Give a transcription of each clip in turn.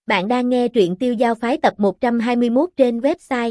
Bạn đang nghe truyện Tiêu Giao Phái tập 121 trên website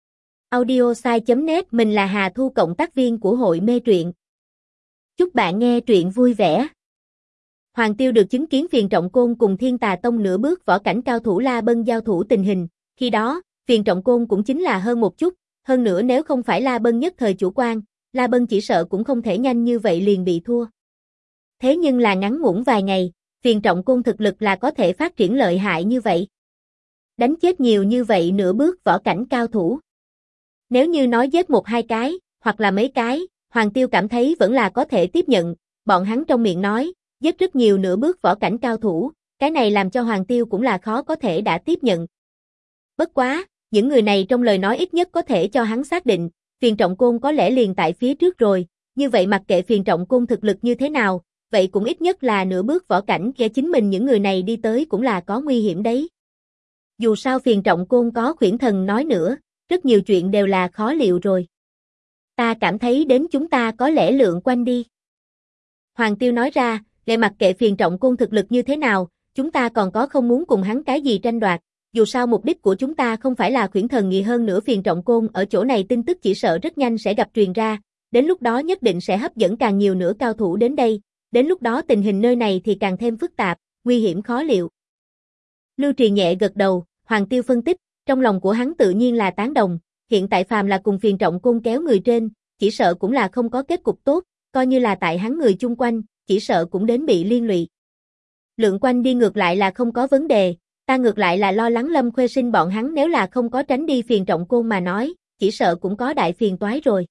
audiosai.net. Mình là Hà Thu, cộng tác viên của hội mê truyện. Chúc bạn nghe truyện vui vẻ. Hoàng Tiêu được chứng kiến Phiền Trọng Côn cùng Thiên Tà Tông nửa bước võ cảnh cao thủ La Bân giao thủ tình hình. Khi đó, Phiền Trọng Côn cũng chính là hơn một chút, hơn nữa nếu không phải La Bân nhất thời chủ quan, La Bân chỉ sợ cũng không thể nhanh như vậy liền bị thua. Thế nhưng là ngắn ngủn vài ngày, Phiền Trọng Côn thực lực là có thể phát triển lợi hại như vậy. Đánh chết nhiều như vậy nửa bước võ cảnh cao thủ. Nếu như nói giết một hai cái, hoặc là mấy cái, Hoàng Tiêu cảm thấy vẫn là có thể tiếp nhận, bọn hắn trong miệng nói, giết rất nhiều nửa bước võ cảnh cao thủ, cái này làm cho Hoàng Tiêu cũng là khó có thể đã tiếp nhận. Bất quá, những người này trong lời nói ít nhất có thể cho hắn xác định, Phiền Trọng Côn có lẽ liền tại phía trước rồi, như vậy mặc kệ Phiền Trọng Côn thực lực như thế nào, vậy cũng ít nhất là nửa bước võ cảnh, kể chính mình những người này đi tới cũng là có nguy hiểm đấy. Dù sao Phiền Trọng Côn có Khuyển Thần nói nữa, rất nhiều chuyện đều là khó liệu rồi. Ta cảm thấy đến chúng ta có lẽ lượn quanh đi. Hoàng Tiêu nói ra, để mặc kệ Phiền Trọng Côn thực lực như thế nào, chúng ta còn có không muốn cùng hắn cái gì tranh đoạt, dù sao mục đích của chúng ta không phải là Khuyển Thần nghị, hơn nữa Phiền Trọng Côn ở chỗ này tin tức chỉ sợ rất nhanh sẽ gặp truyền ra, đến lúc đó nhất định sẽ hấp dẫn càng nhiều nữa cao thủ đến đây. Đến lúc đó tình hình nơi này thì càng thêm phức tạp, nguy hiểm khó liệu. Lưu Trì nhẹ gật đầu, Hoàng Tiêu phân tích, trong lòng của hắn tự nhiên là tán đồng, hiện tại phàm là cùng Phiền Trọng Côn kéo người trên, chỉ sợ cũng là không có kết cục tốt, coi như là tại hắn người chung quanh, chỉ sợ cũng đến bị liên lụy. Lượn quanh đi ngược lại là không có vấn đề, ta ngược lại là lo lắng Lâm Khuê Sinh bọn hắn nếu là không có tránh đi Phiền Trọng Côn mà nói, chỉ sợ cũng có đại phiền toái rồi.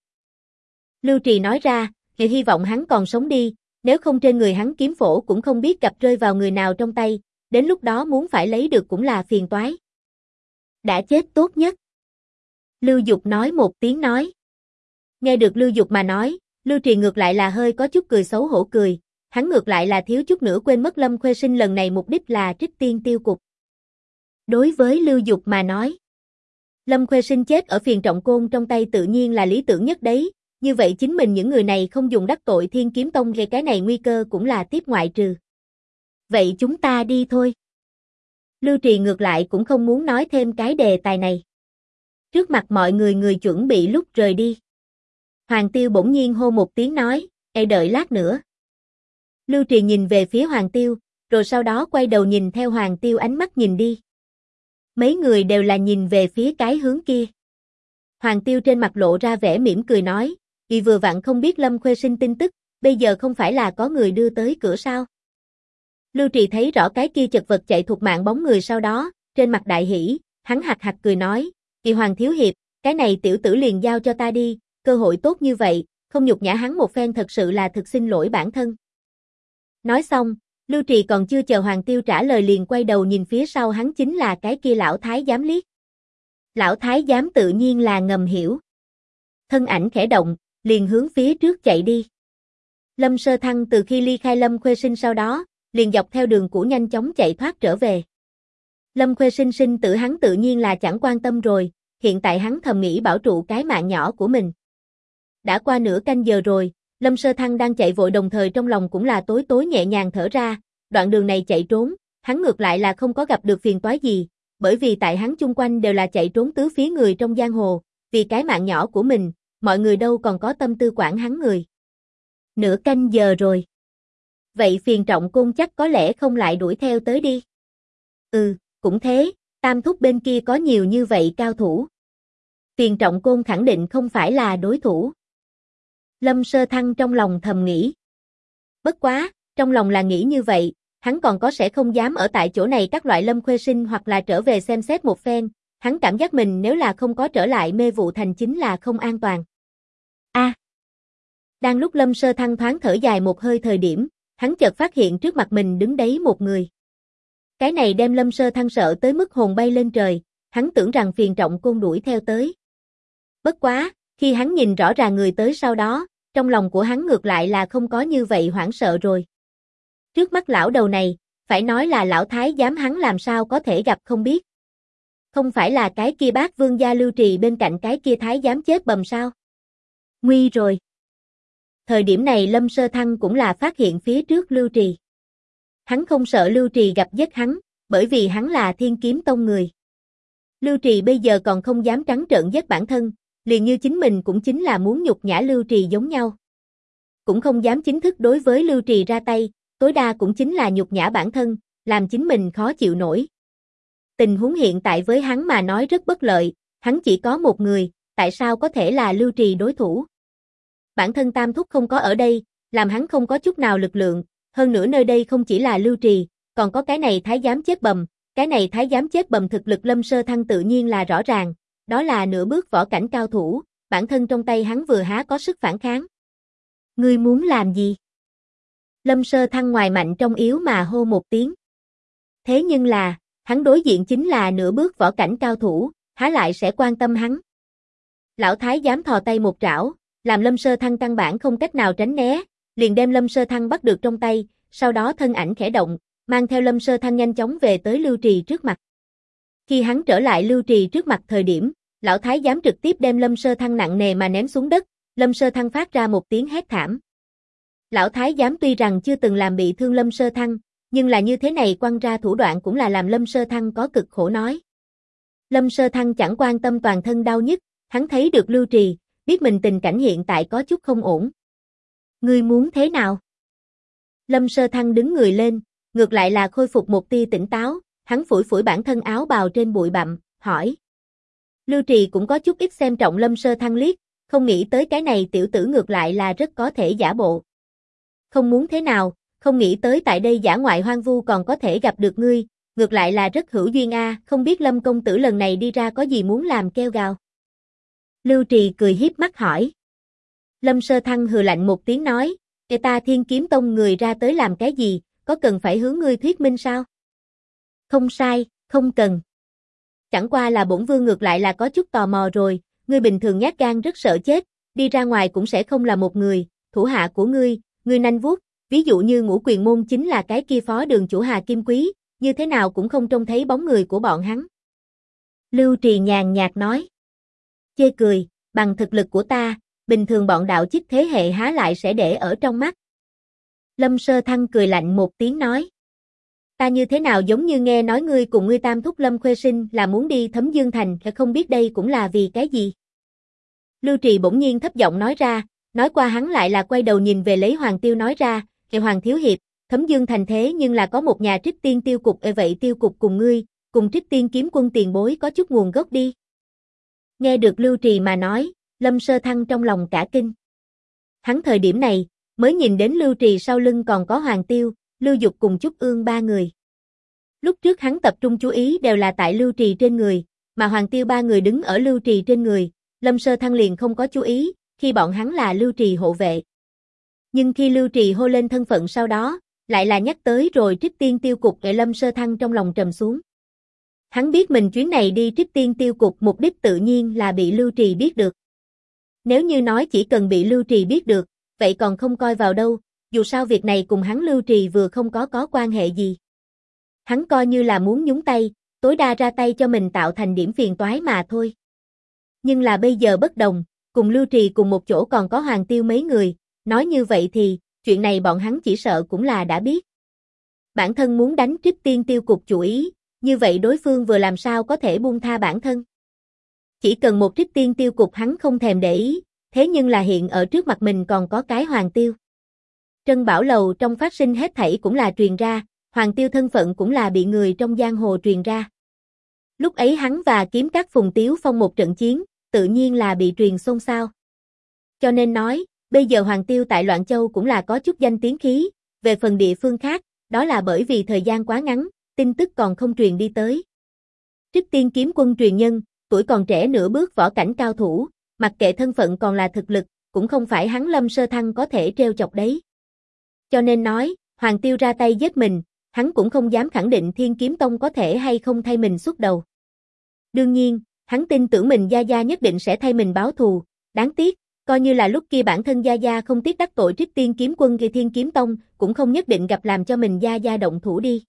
Lưu Trì nói ra, thì hy vọng hắn còn sống đi. Nếu không trên người hắn kiếm phổ cũng không biết gặp rơi vào người nào trong tay, đến lúc đó muốn phải lấy được cũng là phiền toái. Đã chết tốt nhất. Lưu Dục nói một tiếng nói. Nghe được Lưu Dục mà nói, Lưu Trì ngược lại là hơi có chút cười xấu hổ cười, hắn ngược lại là thiếu chút nữa quên mất Lâm Khuê Sinh lần này mục đích là trích tiên tiêu cục. Đối với Lưu Dục mà nói, Lâm Khuê Sinh chết ở Phiền Trọng Côn trong tay tự nhiên là lý tưởng nhất đấy. Như vậy chính mình những người này không dùng đắc tội Thiên Kiếm Tông, gây cái này nguy cơ cũng là tiếp ngoại trừ. Vậy chúng ta đi thôi. Lưu Trì ngược lại cũng không muốn nói thêm cái đề tài này. Trước mặt mọi người chuẩn bị lúc rời đi. Hoàng Tiêu bỗng nhiên hô một tiếng nói, đợi lát nữa. Lưu Trì nhìn về phía Hoàng Tiêu, rồi sau đó quay đầu nhìn theo Hoàng Tiêu ánh mắt nhìn đi. Mấy người đều là nhìn về phía cái hướng kia. Hoàng Tiêu trên mặt lộ ra vẻ mỉm cười nói, vì vừa vặn không biết Lâm Khuê Sinh tin tức, bây giờ không phải là có người đưa tới cửa sao. Lưu Trì thấy rõ cái kia chật vật chạy thuộc mạng bóng người sau đó, trên mặt đại hỉ, hắn hạc hạc cười nói, vì Hoàng Thiếu Hiệp, cái này tiểu tử liền giao cho ta đi, cơ hội tốt như vậy, không nhục nhã hắn một phen thật sự là thực xin lỗi bản thân. Nói xong, Lưu Trì còn chưa chờ Hoàng Tiêu trả lời liền quay đầu nhìn phía sau hắn chính là cái kia lão thái giám liếc. Lão thái giám tự nhiên là ngầm hiểu. Thân ảnh khẽ động, liền hướng phía trước chạy đi. Lâm Sơ Thăng từ khi ly khai Lâm Khuê Sinh sau đó, liền dọc theo đường cũ nhanh chóng chạy thoát trở về. Lâm Khuê Sinh sinh tử hắn tự nhiên là chẳng quan tâm rồi, hiện tại hắn thầm nghĩ bảo trụ cái mạng nhỏ của mình. Đã qua nửa canh giờ rồi, Lâm Sơ Thăng đang chạy vội đồng thời trong lòng cũng là tối tối nhẹ nhàng thở ra, đoạn đường này chạy trốn, hắn ngược lại là không có gặp được phiền toái gì, bởi vì tại hắn chung quanh đều là chạy trốn tứ phía người trong giang hồ, vì cái mạng nhỏ của mình, mọi người đâu còn có tâm tư quản hắn người. Nửa canh giờ rồi. Vậy Phiền Trọng Côn chắc có lẽ không lại đuổi theo tới đi. Cũng thế, Tam Thúc bên kia có nhiều như vậy cao thủ. Phiền Trọng Côn khẳng định không phải là đối thủ. Lâm Sơ Thăng trong lòng thầm nghĩ. Bất quá, trong lòng là nghĩ như vậy, hắn còn có sẽ không dám ở tại chỗ này các loại Lâm Khuê Sinh hoặc là trở về xem xét một phen, hắn cảm giác mình nếu là không có trở lại Mê Vụ Thành chính là không an toàn. Đang lúc Lâm Sơ Thăng thoáng thở dài một hơi thời điểm, hắn chợt phát hiện trước mặt mình đứng đấy một người. Cái này đem Lâm Sơ Thăng sợ tới mức hồn bay lên trời, hắn tưởng rằng Phiền Trọng Côn đuổi theo tới. Bất quá, khi hắn nhìn rõ ràng người tới sau đó, trong lòng của hắn ngược lại là không có như vậy hoảng sợ rồi. Trước mắt lão đầu này, phải nói là lão thái giám hắn làm sao có thể gặp không biết. Không phải là cái kia Bác Vương gia Lưu Trì bên cạnh cái kia thái giám chết bầm sao? Nguy rồi. Thời điểm này Lâm Sơ Thăng cũng là phát hiện phía trước Lưu Trì. Hắn không sợ Lưu Trì gặp giết hắn, bởi vì hắn là Thiên Kiếm Tông người. Lưu Trì bây giờ còn không dám trắng trợn giết bản thân, liền như chính mình cũng chính là muốn nhục nhã Lưu Trì giống nhau. Cũng không dám chính thức đối với Lưu Trì ra tay, tối đa cũng chính là nhục nhã bản thân, làm chính mình khó chịu nổi. Tình huống hiện tại với hắn mà nói rất bất lợi, hắn chỉ có một người, tại sao có thể là Lưu Trì đối thủ? Bản thân Tam Thúc không có ở đây, làm hắn không có chút nào lực lượng, hơn nữa nơi đây không chỉ là Lưu Trì, còn có cái này thái giám chết bầm, cái này thái giám chết bầm thực lực Lâm Sơ Thăng tự nhiên là rõ ràng, đó là nửa bước võ cảnh cao thủ, bản thân trong tay hắn vừa há có sức phản kháng. Ngươi muốn làm gì? Lâm Sơ Thăng ngoài mạnh trong yếu mà hô một tiếng. Thế nhưng là, hắn đối diện chính là nửa bước võ cảnh cao thủ, há lại sẽ quan tâm hắn. Lão thái giám thò tay một trảo, làm Lâm Sơ Thăng căn bản không cách nào tránh né, liền đem Lâm Sơ Thăng bắt được trong tay, sau đó thân ảnh khẽ động, mang theo Lâm Sơ Thăng nhanh chóng về tới Lưu Trì trước mặt. Khi hắn trở lại Lưu Trì trước mặt thời điểm, lão thái giám trực tiếp đem Lâm Sơ Thăng nặng nề mà ném xuống đất, Lâm Sơ Thăng phát ra một tiếng hét thảm. Lão thái giám tuy rằng chưa từng làm bị thương Lâm Sơ Thăng, nhưng là như thế này quăng ra thủ đoạn cũng là làm Lâm Sơ Thăng có cực khổ nói. Lâm Sơ Thăng chẳng quan tâm toàn thân đau nhức, hắn thấy được Lưu Trì, biết mình tình cảnh hiện tại có chút không ổn. Ngươi muốn thế nào? Lâm Sơ Thăng đứng người lên, ngược lại là khôi phục một tia tỉnh táo, hắn phủi phủi bản thân áo bào trên bụi bặm, hỏi. Lưu Trì cũng có chút ít xem trọng Lâm Sơ Thăng liếc, không nghĩ tới cái này tiểu tử ngược lại là rất có thể giả bộ. Không muốn thế nào, không nghĩ tới tại đây dã ngoại hoang vu còn có thể gặp được ngươi, ngược lại là rất hữu duyên a, không biết Lâm công tử lần này đi ra có gì muốn làm kêu gào. Lưu Trì cười hiếp mắt hỏi. Lâm Sơ Thăng hừ lạnh một tiếng nói, ta Thiên Kiếm Tông người ra tới làm cái gì, có cần phải hướng ngươi thuyết minh sao? Không sai, không cần. Chẳng qua là bổn vương ngược lại là có chút tò mò rồi, ngươi bình thường nhát gan rất sợ chết, đi ra ngoài cũng sẽ không là một người, thủ hạ của ngươi nanh vuốt, ví dụ như Ngũ Quyền Môn chính là cái kia phó đường chủ Hà Kim Quý, như thế nào cũng không trông thấy bóng người của bọn hắn. Lưu Trì nhàn nhạt nói. Chê cười, bằng thực lực của ta, bình thường bọn đạo chích thế hệ há lại sẽ để ở trong mắt. Lâm Sơ Thăng cười lạnh một tiếng nói. Ta như thế nào giống như nghe nói ngươi cùng ngươi Tam Thúc Lâm Khuê Sinh là muốn đi Thấm Dương Thành, không biết đây cũng là vì cái gì. Lưu Trì bỗng nhiên thấp giọng nói ra, nói qua hắn lại là quay đầu nhìn về lấy Hoàng Tiêu nói ra, Hoàng Thiếu Hiệp, Thấm Dương Thành thế nhưng là có một nhà Trích Tiên tiêu cục, vậy tiêu cục cùng ngươi, cùng Trích Tiên kiếm quân tiền bối có chút nguồn gốc đi. Nghe được Lưu Trì mà nói, Lâm Sơ Thăng trong lòng cả kinh. Hắn thời điểm này, mới nhìn đến Lưu Trì sau lưng còn có Hoàng Tiêu, Lưu Dục cùng Trúc Ương ba người. Lúc trước hắn tập trung chú ý đều là tại Lưu Trì trên người, mà Hoàng Tiêu ba người đứng ở Lưu Trì trên người, Lâm Sơ Thăng liền không có chú ý, khi bọn hắn là Lưu Trì hộ vệ. Nhưng khi Lưu Trì hô lên thân phận sau đó, lại là nhắc tới rồi Trích Tiên tiêu cục, để Lâm Sơ Thăng trong lòng trầm xuống. Hắn biết mình chuyến này đi Trích Tiên tiêu cục mục đích tự nhiên là bị Lưu Trì biết được. Nếu như nói chỉ cần bị Lưu Trì biết được, vậy còn không coi vào đâu, dù sao việc này cùng hắn Lưu Trì vừa không có quan hệ gì. Hắn coi như là muốn nhúng tay, tối đa ra tay cho mình tạo thành điểm phiền toái mà thôi. Nhưng là bây giờ bất đồng, cùng Lưu Trì cùng một chỗ còn có Hoàng Tiêu mấy người, nói như vậy thì, chuyện này bọn hắn chỉ sợ cũng là đã biết. Bản thân muốn đánh Trích Tiên tiêu cục chủ ý, như vậy đối phương vừa làm sao có thể buông tha bản thân. Chỉ cần một Trích Tiên tiêu cục hắn không thèm để ý, thế nhưng là hiện ở trước mặt mình còn có cái Hoàng Tiêu. Trân Bảo Lầu trong phát sinh hết thảy cũng là truyền ra, Hoàng Tiêu thân phận cũng là bị người trong giang hồ truyền ra. Lúc ấy hắn và Kiếm Các Phùng Tiếu Phong một trận chiến, tự nhiên là bị truyền xôn xao. Cho nên nói, bây giờ Hoàng Tiêu tại Loạn Châu cũng là có chút danh tiếng khí, về phần địa phương khác, đó là bởi vì thời gian quá ngắn, tin tức còn không truyền đi tới. Trích Tiên kiếm quân truyền nhân, tuổi còn trẻ nửa bước võ cảnh cao thủ, mặc kệ thân phận còn là thực lực, cũng không phải hắn Lâm Sơ Thăng có thể treo chọc đấy. Cho nên nói, Hoàng Tiêu ra tay giết mình, hắn cũng không dám khẳng định Thiên Kiếm Tông có thể hay không thay mình xuất đầu. Đương nhiên, hắn tin tưởng mình Gia Gia nhất định sẽ thay mình báo thù, đáng tiếc, coi như là lúc kia bản thân Gia Gia không tiếc đắc tội Trích Tiên kiếm quân kia Thiên Kiếm Tông, cũng không nhất định gặp làm cho mình Gia Gia động thủ đi.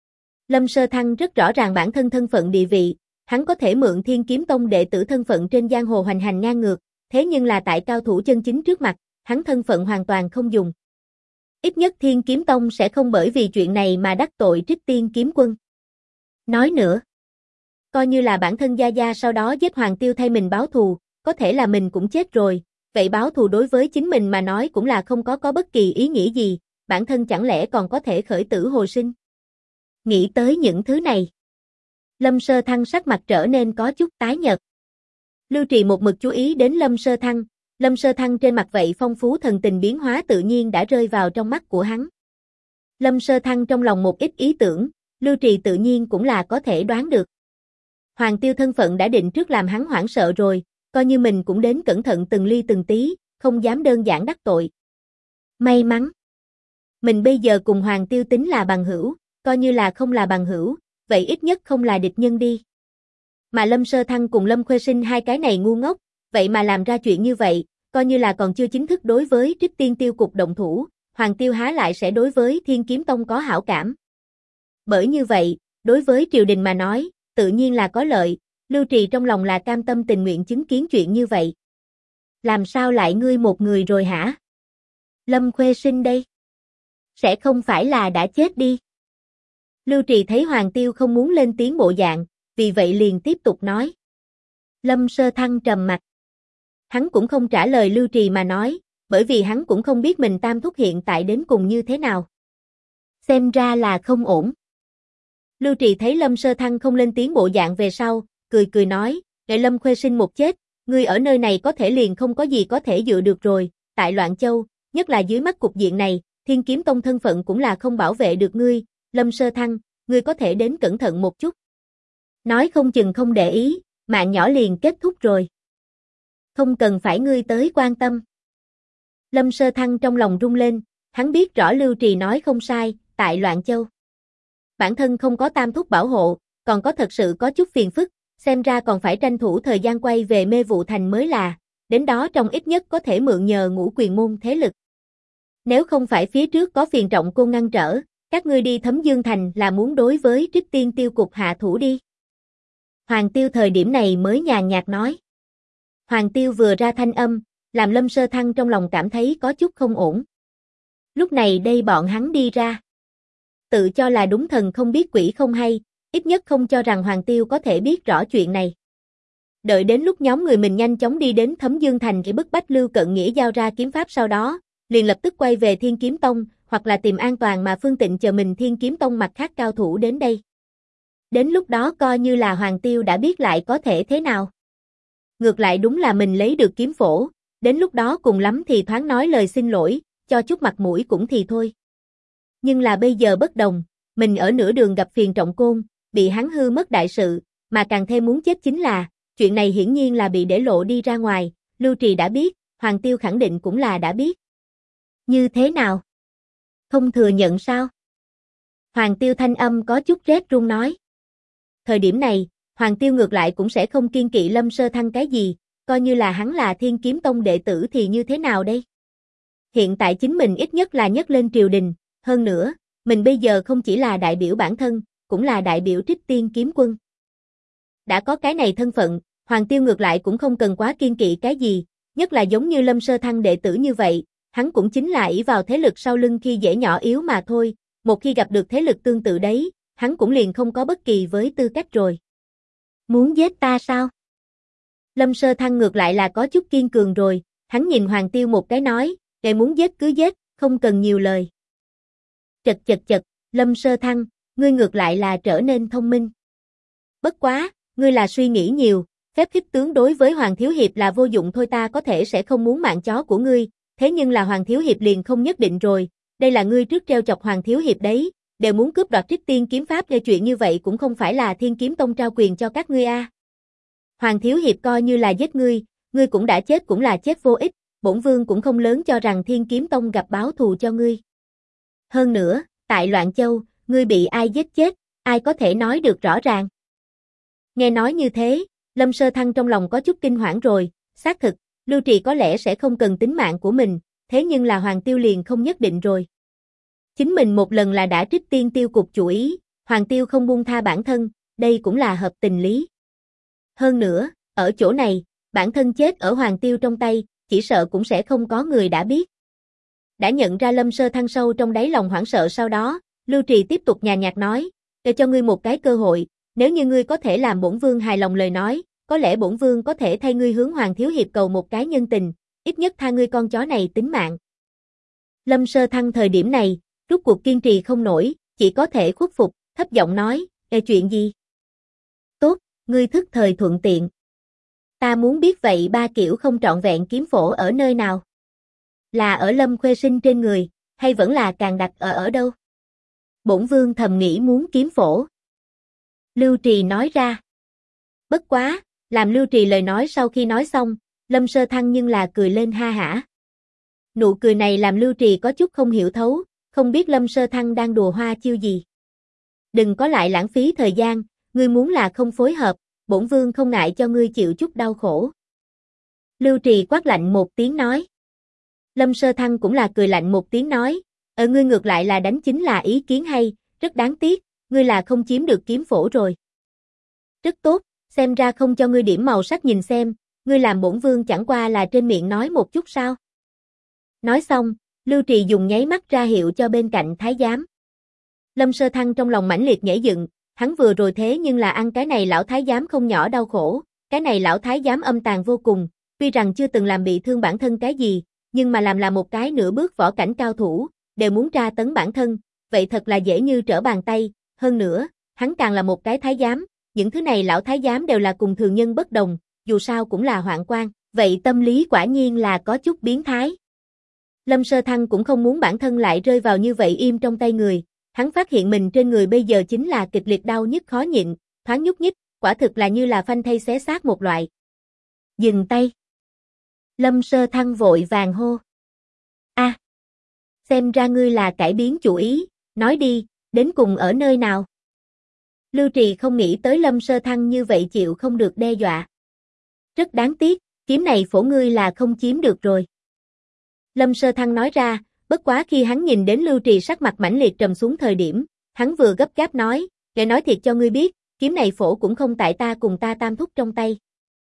Lâm Sơ Thăng rất rõ ràng bản thân thân phận địa vị, hắn có thể mượn Thiên Kiếm Tông đệ tử thân phận trên giang hồ hoành hành ngang ngược, thế nhưng là tại cao thủ chân chính trước mặt, hắn thân phận hoàn toàn không dùng. Ít nhất Thiên Kiếm Tông sẽ không bởi vì chuyện này mà đắc tội Trích Tiên kiếm quân. Nói nữa, coi như là bản thân Gia Gia sau đó giết Hoàng Tiêu thay mình báo thù, có thể là mình cũng chết rồi, vậy báo thù đối với chính mình mà nói cũng là không có bất kỳ ý nghĩa gì, bản thân chẳng lẽ còn có thể khởi tử hồi sinh. Nghĩ tới những thứ này, Lâm Sơ Thăng sắc mặt trở nên có chút tái nhợt. Lưu Trì một mực chú ý đến Lâm Sơ Thăng trên mặt vậy phong phú thần tình biến hóa tự nhiên đã rơi vào trong mắt của hắn. Lâm Sơ Thăng trong lòng một ít ý tưởng, Lưu Trì tự nhiên cũng là có thể đoán được. Hoàng Tiêu thân phận đã định trước làm hắn hoảng sợ rồi, coi như mình cũng đến cẩn thận từng ly từng tí, không dám đơn giản đắc tội. May mắn, mình bây giờ cùng Hoàng Tiêu tính là bằng hữu, coi như là không là bằng hữu, vậy ít nhất không là địch nhân đi. Mà Lâm Sơ Thăng cùng Lâm Khuê Sinh hai cái này ngu ngốc, vậy mà làm ra chuyện như vậy, coi như là còn chưa chính thức đối với Trích Tiên Tiêu cục động thủ, Hoàng Tiêu há lại sẽ đối với Thiên Kiếm Tông có hảo cảm. Bởi như vậy, đối với triều đình mà nói, tự nhiên là có lợi, Lưu Trì trong lòng là cam tâm tình nguyện chứng kiến chuyện như vậy. Làm sao lại ngươi một người rồi hả? Lâm Khuê Sinh đây? Sẽ không phải là đã chết đi? Lưu Trì thấy Hoàng Tiêu không muốn lên tiếng bộ dạng, vì vậy liền tiếp tục nói. Lâm Sơ Thăng trầm mặt. Hắn cũng không trả lời Lưu Trì mà nói, bởi vì hắn cũng không biết mình Tam Thúc hiện tại đến cùng như thế nào. Xem ra là không ổn. Lưu Trì thấy Lâm Sơ Thăng không lên tiếng bộ dạng về sau, cười nói, để Lâm Khuê Sinh một chết, ngươi ở nơi này có thể liền không có gì có thể dựa được rồi, tại Loạn Châu, nhất là dưới mắt cục diện này, Thiên Kiếm Tông thân phận cũng là không bảo vệ được ngươi, Lâm Sơ Thăng, ngươi có thể đến cẩn thận một chút. Nói không chừng không để ý, mạng nhỏ liền kết thúc rồi. Không cần phải ngươi tới quan tâm. Lâm Sơ Thăng trong lòng rung lên, hắn biết rõ Lưu Trì nói không sai, tại Loạn Châu. Bản thân không có Tam Thúc bảo hộ, còn có thật sự có chút phiền phức, xem ra còn phải tranh thủ thời gian quay về Mê Vụ Thành mới là, đến đó trong ít nhất có thể mượn nhờ Ngũ Quyền môn thế lực. Nếu không phải phía trước có Phiền Trọng Cô ngăn trở, các ngươi đi Thấm Dương Thành là muốn đối với Trích Tiên Tiêu cục hạ thủ đi. Hoàng Tiêu thời điểm này mới nhàn nhạt nói. Hoàng Tiêu vừa ra thanh âm, làm Lâm Sơ Thăng trong lòng cảm thấy có chút không ổn. Lúc này đây bọn hắn đi ra. Tự cho là đúng thần không biết quỷ không hay, ít nhất không cho rằng Hoàng Tiêu có thể biết rõ chuyện này. Đợi đến lúc nhóm người mình nhanh chóng đi đến Thấm Dương Thành để bức bách Lưu Cận Nghĩa giao ra kiếm pháp sau đó, liền lập tức quay về Thiên Kiếm Tông, hoặc là tìm an toàn mà Phương Tịnh chờ mình Thiên Kiếm Tông mặt khác cao thủ đến đây. Đến lúc đó coi như là Hoàng Tiêu đã biết lại có thể thế nào. Ngược lại đúng là mình lấy được kiếm phổ, đến lúc đó cùng lắm thì thoáng nói lời xin lỗi, cho chút mặt mũi cũng thì thôi. Nhưng là bây giờ bất đồng, mình ở nửa đường gặp Phiền Trọng Côn, bị hắn hư mất đại sự, mà càng thêm muốn chết chính là, chuyện này hiển nhiên là bị để lộ đi ra ngoài, Lưu Trì đã biết, Hoàng Tiêu khẳng định cũng là đã biết. Như thế nào? Không thừa nhận sao? Hoàng Tiêu thanh âm có chút rét run nói. Thời điểm này, Hoàng Tiêu ngược lại cũng sẽ không kiên kỵ Lâm Sơ Thăng cái gì, coi như là hắn là Thiên Kiếm Tông đệ tử thì như thế nào đây? Hiện tại chính mình ít nhất là nhấc lên triều đình, hơn nữa, mình bây giờ không chỉ là đại biểu bản thân, cũng là đại biểu Trích Tiên Kiếm Quân. Đã có cái này thân phận, Hoàng Tiêu ngược lại cũng không cần quá kiên kỵ cái gì, nhất là giống như Lâm Sơ Thăng đệ tử như vậy, hắn cũng chính là ỷ vào thế lực sau lưng khi dễ nhỏ yếu mà thôi, một khi gặp được thế lực tương tự đấy, hắn cũng liền không có bất kỳ với tư cách rồi. Muốn giết ta sao? Lâm Sơ Thăng ngược lại là có chút kiên cường rồi, hắn nhìn Hoàng Tiêu một cái nói, để muốn giết cứ giết, không cần nhiều lời. Chật, Lâm Sơ Thăng, ngươi ngược lại là trở nên thông minh. Bất quá, ngươi là suy nghĩ nhiều, phép khích tướng đối với Hoàng Thiếu Hiệp là vô dụng thôi, ta có thể sẽ không muốn mạng chó của ngươi, thế nhưng là Hoàng Thiếu Hiệp liền không nhất định rồi, đây là ngươi trước treo chọc Hoàng Thiếu Hiệp đấy, đều muốn cướp đoạt Trích Tiên kiếm pháp, gây chuyện như vậy cũng không phải là Thiên Kiếm Tông trao quyền cho các ngươi a. Hoàng Thiếu Hiệp coi như là giết ngươi cũng đã chết cũng là chết vô ích, bổn vương cũng không lớn cho rằng Thiên Kiếm Tông gặp báo thù cho ngươi. Hơn nữa, tại Loạn Châu, ngươi bị ai giết chết, ai có thể nói được rõ ràng. Nghe nói như thế, Lâm Sơ Thăng trong lòng có chút kinh hoảng rồi, xác thực, Lưu Trì có lẽ sẽ không cần tính mạng của mình, thế nhưng là Hoàng Tiêu liền không nhất định rồi. Chính mình một lần là đã Trích Tiên Tiêu cục chủ ý, Hoàng Tiêu không buông tha bản thân, đây cũng là hợp tình lý. Hơn nữa, ở chỗ này, bản thân chết ở Hoàng Tiêu trong tay, chỉ sợ cũng sẽ không có người đã biết. Đã nhận ra Lâm Sơ Thăng sâu trong đáy lòng hoảng sợ sau đó, Lưu Trì tiếp tục nhàn nhạt nói, để cho ngươi một cái cơ hội, nếu như ngươi có thể làm bổn vương hài lòng lời nói, có lẽ bổn vương có thể thay ngươi hướng Hoàng thiếu hiệp cầu một cái nhân tình, ít nhất tha ngươi con chó này tính mạng. Lâm Sơ Thăng thời điểm này, rút cuộc kiên trì không nổi, chỉ có thể khuất phục, thấp giọng nói, chuyện gì? Tốt, ngươi thức thời thuận tiện. Ta muốn biết vậy ba kiểu không trọn vẹn kiếm phổ ở nơi nào? Là ở Lâm Khuê Sinh trên người, hay vẫn là càng đặt ở đâu? Bổn vương thầm nghĩ muốn kiếm phổ. Lưu Trì nói ra. Bất quá, làm Lưu Trì lời nói sau khi nói xong, Lâm Sơ Thăng nhưng là cười lên ha hả. Nụ cười này làm Lưu Trì có chút không hiểu thấu, không biết Lâm Sơ Thăng đang đùa hoa chiêu gì. Đừng có lại lãng phí thời gian, ngươi muốn là không phối hợp, bổn vương không ngại cho ngươi chịu chút đau khổ. Lưu Trì quát lạnh một tiếng nói. Lâm Sơ Thăng cũng là cười lạnh một tiếng nói, ngươi ngược lại là đánh chính là ý kiến hay, rất đáng tiếc, ngươi là không chiếm được kiếm phổ rồi. Rất tốt, xem ra không cho ngươi điểm màu sắc nhìn xem, ngươi làm bổn vương chẳng qua là trên miệng nói một chút sao. Nói xong, Lưu Trì dùng nháy mắt ra hiệu cho bên cạnh thái giám. Lâm Sơ Thăng trong lòng mãnh liệt nhảy dựng, hắn vừa rồi thế nhưng là ăn cái này lão thái giám không nhỏ đau khổ, cái này lão thái giám âm tàn vô cùng, tuy rằng chưa từng làm bị thương bản thân cái gì, nhưng mà làm là một cái nửa bước võ cảnh cao thủ, đều muốn tra tấn bản thân, vậy thật là dễ như trở bàn tay, hơn nữa, hắn càng là một cái thái giám, những thứ này lão thái giám đều là cùng thường nhân bất đồng, dù sao cũng là hoạn quan, vậy tâm lý quả nhiên là có chút biến thái. Lâm Sơ Thăng cũng không muốn bản thân lại rơi vào như vậy im trong tay người, hắn phát hiện mình trên người bây giờ chính là kịch liệt đau nhức khó nhịn, thoáng nhúc nhích, quả thực là như là phanh thây xé xác một loại. Dừng tay. Lâm Sơ Thăng vội vàng hô. Xem ra ngươi là cải biến chủ ý, nói đi, đến cùng ở nơi nào? Lưu Trì không nghĩ tới Lâm Sơ Thăng như vậy chịu không được đe dọa. Rất đáng tiếc, kiếm này phổ ngươi là không chiếm được rồi. Lâm Sơ Thăng nói ra, bất quá khi hắn nhìn đến Lưu Trì sắc mặt mãnh liệt trầm xuống thời điểm, hắn vừa gấp gáp nói, để nói thiệt cho ngươi biết, kiếm này phổ cũng không tại ta cùng ta tam thúc trong tay.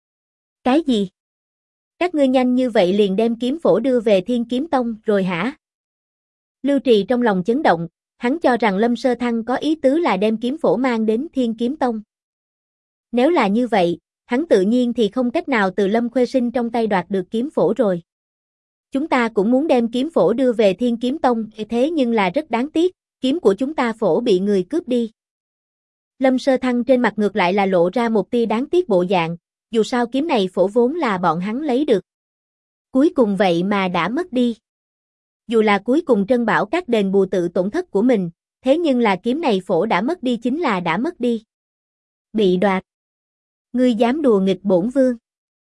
Cái gì? Các ngươi nhanh như vậy liền đem kiếm phổ đưa về Thiên Kiếm Tông rồi hả? Lưu Trì trong lòng chấn động, hắn cho rằng Lâm Sơ Thăng có ý tứ là đem kiếm phổ mang đến Thiên Kiếm Tông. Nếu là như vậy, hắn tự nhiên thì không cách nào từ Lâm Khuê Sinh trong tay đoạt được kiếm phổ rồi. Chúng ta cũng muốn đem kiếm phổ đưa về Thiên Kiếm Tông, thế nhưng là rất đáng tiếc, kiếm của chúng ta phổ bị người cướp đi. Lâm Sơ Thăng trên mặt ngược lại là lộ ra một tia đáng tiếc bộ dạng, dù sao kiếm này phổ vốn là bọn hắn lấy được. Cuối cùng vậy mà đã mất đi. Dù là cuối cùng Trân Bảo Các đền bù tự tổn thất của mình, thế nhưng là kiếm này phổ đã mất đi chính là đã mất đi. Bị đoạt. Ngươi dám đùa nghịch bổn vương.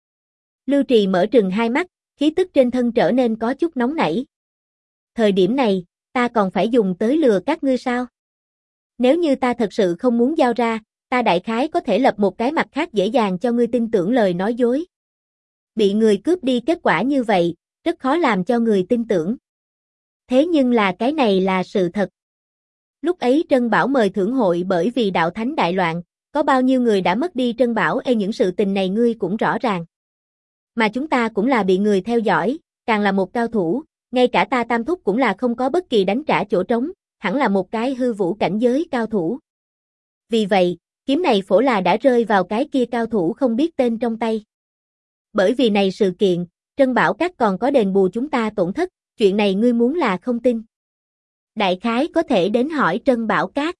Lưu Trì mở trừng hai mắt, khí tức trên thân trở nên có chút nóng nảy. Thời điểm này, ta còn phải dùng tới lừa các ngươi sao? Nếu như ta thật sự không muốn giao ra, ta đại khái có thể lập một cái mặt khác dễ dàng cho ngươi tin tưởng lời nói dối. Bị người cướp đi kết quả như vậy, rất khó làm cho người tin tưởng. Thế nhưng là cái này là sự thật. Lúc ấy Trân Bảo mời thưởng hội bởi vì đạo thánh đại loạn, có bao nhiêu người đã mất đi Trân Bảo, những sự tình này ngươi cũng rõ ràng. Mà chúng ta cũng là bị người theo dõi, càng là một cao thủ, ngay cả ta tam thúc cũng là không có bất kỳ đánh trả chỗ trống, hẳn là một cái hư vũ cảnh giới cao thủ. Vì vậy, kiếm này phổ là đã rơi vào cái kia cao thủ không biết tên trong tay. Bởi vì này sự kiện, Trân Bảo Các còn có đền bù chúng ta tổn thất, chuyện này ngươi muốn là không tin. Đại khái có thể đến hỏi Trân Bảo Các.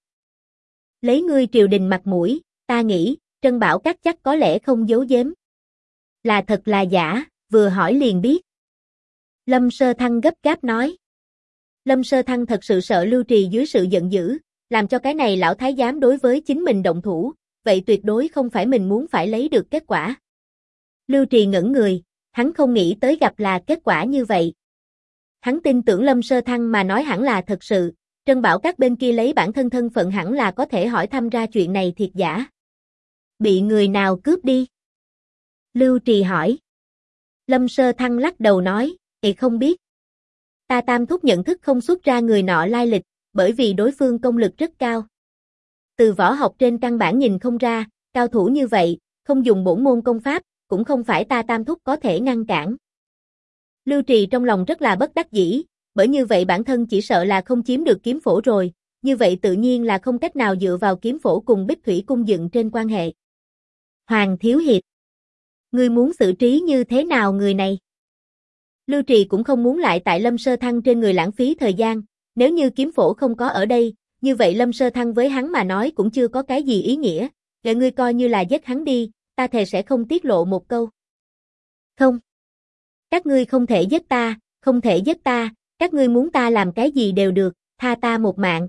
Lấy ngươi triều đình mặt mũi, ta nghĩ, Trân Bảo Các chắc có lẽ không giấu giếm. Là thật là giả, vừa hỏi liền biết. Lâm Sơ Thăng gấp gáp nói. Lâm Sơ Thăng thật sự sợ Lưu Trì dưới sự giận dữ, làm cho cái này lão thái giám đối với chính mình động thủ, vậy tuyệt đối không phải mình muốn phải lấy được kết quả. Lưu Trì ngẩn người, hắn không nghĩ tới gặp là kết quả như vậy. Hắn tin tưởng Lâm Sơ Thăng mà nói hẳn là thật sự, Trân Bảo Các bên kia lấy bản thân thân phận hẳn là có thể hỏi thăm ra chuyện này thiệt giả. Bị người nào cướp đi? Lưu Trì hỏi. Lâm Sơ Thăng lắc đầu nói, không biết. Ta tam thúc nhận thức không xuất ra người nọ lai lịch, bởi vì đối phương công lực rất cao. Từ võ học trên căn bản nhìn không ra, cao thủ như vậy, không dùng bổn môn công pháp, cũng không phải ta tam thúc có thể ngăn cản. Lưu Trì trong lòng rất là bất đắc dĩ, bởi như vậy bản thân chỉ sợ là không chiếm được kiếm phổ rồi, như vậy tự nhiên là không cách nào dựa vào kiếm phổ cùng Bích Thủy cung dựng trên quan hệ. Hoàng Thiếu Hiệp, ngươi muốn xử trí như thế nào người này? Lưu Trì cũng không muốn lại tại Lâm Sơ Thăng trên người lãng phí thời gian, nếu như kiếm phổ không có ở đây, như vậy Lâm Sơ Thăng với hắn mà nói cũng chưa có cái gì ý nghĩa, để ngươi coi như là giết hắn đi, ta thề sẽ không tiết lộ một câu. Không. Các ngươi không thể giết ta, không thể giết ta, các ngươi muốn ta làm cái gì đều được, tha ta một mạng.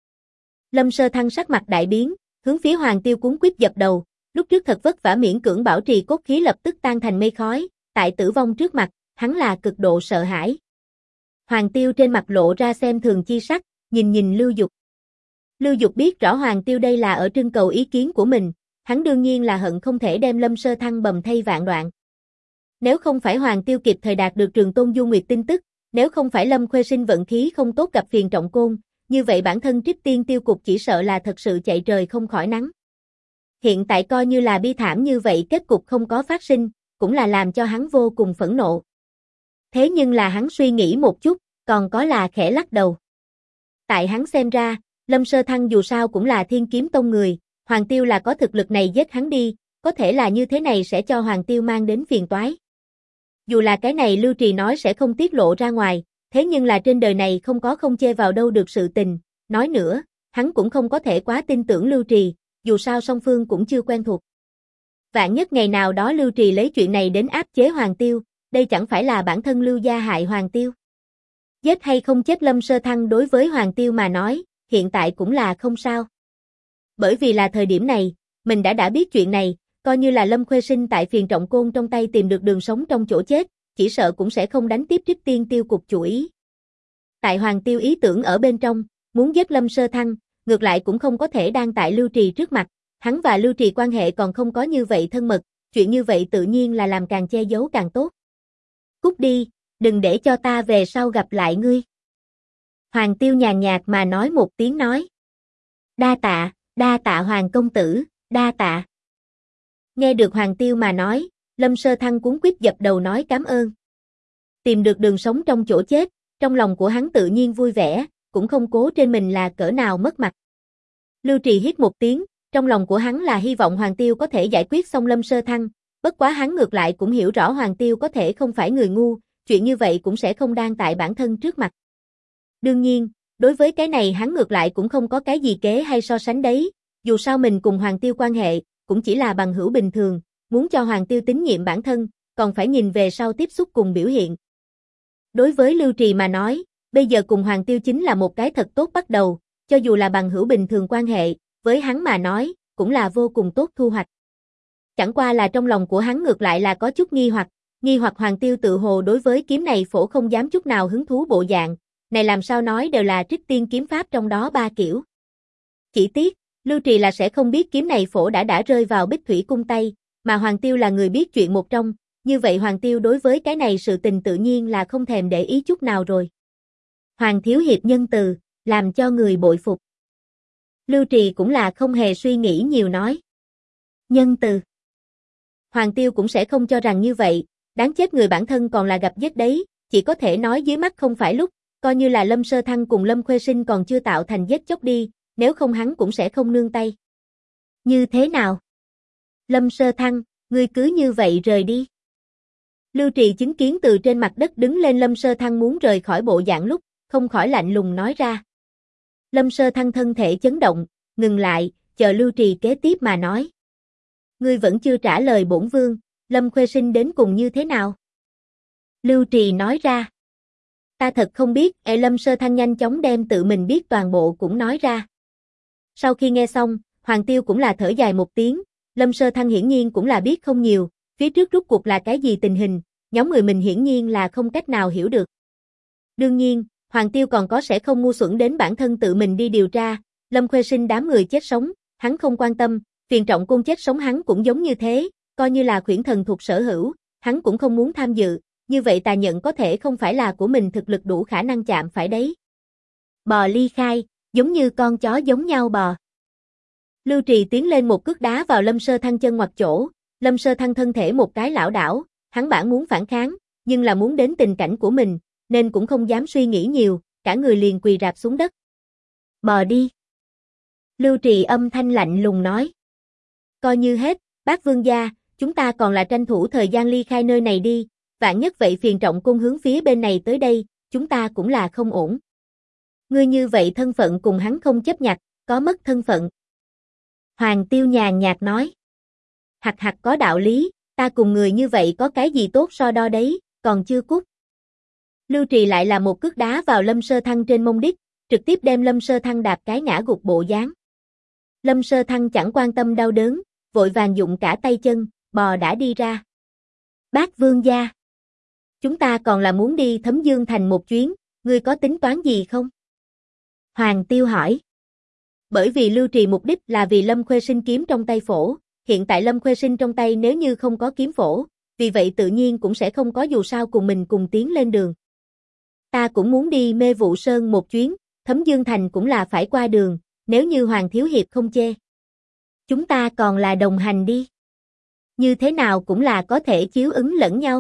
Lâm Sơ Thăng sắc mặt đại biến, hướng phía Hoàng Tiêu cuống quýt dập đầu, lúc trước thật vất vả miễn cưỡng bảo trì cốt khí lập tức tan thành mây khói, tại tử vong trước mặt, hắn là cực độ sợ hãi. Hoàng Tiêu trên mặt lộ ra xem thường chi sắc, nhìn Lưu Dục. Lưu Dục biết rõ Hoàng Tiêu đây là ở trưng cầu ý kiến của mình, hắn đương nhiên là hận không thể đem Lâm Sơ Thăng bầm thây vạn đoạn. Nếu không phải Hoàng Tiêu kịp thời đạt được Trường Tôn Du Nguyệt tin tức, nếu không phải Lâm Khuê Sinh vận khí không tốt gặp phiền trọng côn, như vậy bản thân Trích Tiên tiêu cục chỉ sợ là thật sự chạy trời không khỏi nắng. Hiện tại coi như là bi thảm như vậy kết cục không có phát sinh, cũng là làm cho hắn vô cùng phẫn nộ. Thế nhưng là hắn suy nghĩ một chút, còn có là khẽ lắc đầu. Tại hắn xem ra, Lâm Sơ Thăng dù sao cũng là Thiên Kiếm Tông người, Hoàng Tiêu là có thực lực này giết hắn đi, có thể là như thế này sẽ cho Hoàng Tiêu mang đến phiền toái. Dù là cái này Lưu Trì nói sẽ không tiết lộ ra ngoài, thế nhưng là trên đời này không có không chê vào đâu được sự tình, nói nữa, hắn cũng không có thể quá tin tưởng Lưu Trì, dù sao song phương cũng chưa quen thuộc. Vạn nhất ngày nào đó Lưu Trì lấy chuyện này đến áp chế Hoàng Tiêu, đây chẳng phải là bản thân Lưu gia hại Hoàng Tiêu. Giết hay không chết Lâm Sơ Thăng đối với Hoàng Tiêu mà nói, hiện tại cũng là không sao. Bởi vì là thời điểm này, mình đã biết chuyện này, coi như là Lâm Khuê Sinh tại phiền trọng côn trong tay tìm được đường sống trong chỗ chết, chỉ sợ cũng sẽ không đánh tiếp Trích Tiên tiêu cục chủ ý. Tại Hoàng Tiêu ý tưởng ở bên trong, muốn giết Lâm Sơ Thăng, ngược lại cũng không có thể đang tại Lưu Trì trước mặt, hắn và Lưu Trì quan hệ còn không có như vậy thân mật, chuyện như vậy tự nhiên là làm càng che giấu càng tốt. Cút đi, đừng để cho ta về sau gặp lại ngươi. Hoàng Tiêu nhàn nhạt mà nói một tiếng nói. Đa tạ Hoàng công tử, đa tạ. Nghe được Hoàng Tiêu mà nói, Lâm Sơ Thăng cuống quýt dập đầu nói cảm ơn. Tìm được đường sống trong chỗ chết, trong lòng của hắn tự nhiên vui vẻ, cũng không cố trên mình là cỡ nào mất mặt. Lưu Trì hít một tiếng, trong lòng của hắn là hy vọng Hoàng Tiêu có thể giải quyết xong Lâm Sơ Thăng, bất quá hắn ngược lại cũng hiểu rõ Hoàng Tiêu có thể không phải người ngu, chuyện như vậy cũng sẽ không đang tại bản thân trước mặt. Đương nhiên, đối với cái này hắn ngược lại cũng không có cái gì kế hay so sánh đấy, dù sao mình cùng Hoàng Tiêu quan hệ, cũng chỉ là bằng hữu bình thường, muốn cho Hoàng Tiêu tín nhiệm bản thân, còn phải nhìn về sau tiếp xúc cùng biểu hiện. Đối với Lưu Trì mà nói, bây giờ cùng Hoàng Tiêu chính là một cái thật tốt bắt đầu, cho dù là bằng hữu bình thường quan hệ, với hắn mà nói, cũng là vô cùng tốt thu hoạch. Chẳng qua là trong lòng của hắn ngược lại là có chút nghi hoặc Hoàng Tiêu tự hồ đối với kiếm này phổ không dám chút nào hứng thú bộ dạng, này làm sao nói đều là Trích Tiên kiếm pháp trong đó ba kiểu. Chỉ tiếc, Lưu Trì là sẽ không biết kiếm này phổ đã rơi vào Bích Thủy cung tay, mà Hoàng Tiêu là người biết chuyện một trong, như vậy Hoàng Tiêu đối với cái này sự tình tự nhiên là không thèm để ý chút nào rồi. Hoàng thiếu hiệp nhân từ, làm cho người bội phục. Lưu Trì cũng là không hề suy nghĩ nhiều nói. Nhân từ. Hoàng Tiêu cũng sẽ không cho rằng như vậy, đáng chết người bản thân còn là gặp giết đấy, chỉ có thể nói dưới mắt không phải lúc, coi như là Lâm Sơ Thăng cùng Lâm Khuê Sinh còn chưa tạo thành giết chóc đi, nếu không hắn cũng sẽ không nương tay. Như thế nào? Lâm Sơ Thăng, ngươi cứ như vậy rời đi. Lưu Trì chứng kiến từ trên mặt đất đứng lên Lâm Sơ Thăng muốn rời khỏi bộ dạng lúc, không khỏi lạnh lùng nói ra. Lâm Sơ Thăng thân thể chấn động, ngừng lại, chờ Lưu Trì kế tiếp mà nói. Ngươi vẫn chưa trả lời bổn vương, Lâm Khuê Sinh đến cùng như thế nào? Lưu Trì nói ra. Ta thật không biết, Lâm Sơ Thăng nhanh chóng đem tự mình biết toàn bộ cũng nói ra. Sau khi nghe xong, Hoàng Tiêu cũng là thở dài một tiếng, Lâm Sơ Thăng hiển nhiên cũng là biết không nhiều, phía trước rút cuộc là cái gì tình hình, nhóm người mình hiển nhiên là không cách nào hiểu được. Đương nhiên, Hoàng Tiêu còn có sẽ không ngu xuẩn đến bản thân tự mình đi điều tra, Lâm Khuê Sinh đám người chết sống, hắn không quan tâm, phiền trọng côn chết sống hắn cũng giống như thế, coi như là khuyển thần thuộc sở hữu, hắn cũng không muốn tham dự, như vậy tà nhận có thể không phải là của mình thực lực đủ khả năng chạm phải đấy. Bò ly khai, giống như con chó giống nhau bò. Lưu Trì tiến lên một cước đá vào Lâm Sơ Thăng chân ngoặt chỗ, Lâm Sơ Thăng thân thể một cái lảo đảo, hắn bản muốn phản kháng, nhưng là muốn đến tình cảnh của mình, nên cũng không dám suy nghĩ nhiều, cả người liền quỳ rạp xuống đất. Bò đi. Lưu Trì âm thanh lạnh lùng nói. Coi như hết, bác vương gia, chúng ta còn là tranh thủ thời gian ly khai nơi này đi, vạn nhất vậy phiền trọng cung hướng phía bên này tới đây, chúng ta cũng là không ổn. Ngươi như vậy thân phận cùng hắn không chấp nhặt, có mất thân phận. Hoàng Tiêu nhàn nhạt nói. Hặc hặc có đạo lý, ta cùng người như vậy có cái gì tốt so đo đấy, còn chưa cút. Lưu Trì lại là một cước đá vào Lâm Sơ Thăng trên mông đít, trực tiếp đem Lâm Sơ Thăng đạp cái ngã gục bộ dáng. Lâm Sơ Thăng chẳng quan tâm đau đớn, vội vàng dụng cả tay chân, bò đã đi ra. Bác vương gia, chúng ta còn là muốn đi Thấm Dương Thành một chuyến, ngươi có tính toán gì không? Hoàng Tiêu hỏi. Bởi vì Lưu Trì mục đích là vì Lâm Khuê Sinh kiếm trong tay phổ, hiện tại Lâm Khuê Sinh trong tay nếu như không có kiếm phổ, vì vậy tự nhiên cũng sẽ không có dù sao cùng mình cùng tiến lên đường. Ta cũng muốn đi Mê Vụ Sơn một chuyến, Thấm Dương Thành cũng là phải qua đường, nếu như Hoàng Thiếu Hiệp không chê. Chúng ta còn là đồng hành đi. Như thế nào cũng là có thể chiếu ứng lẫn nhau.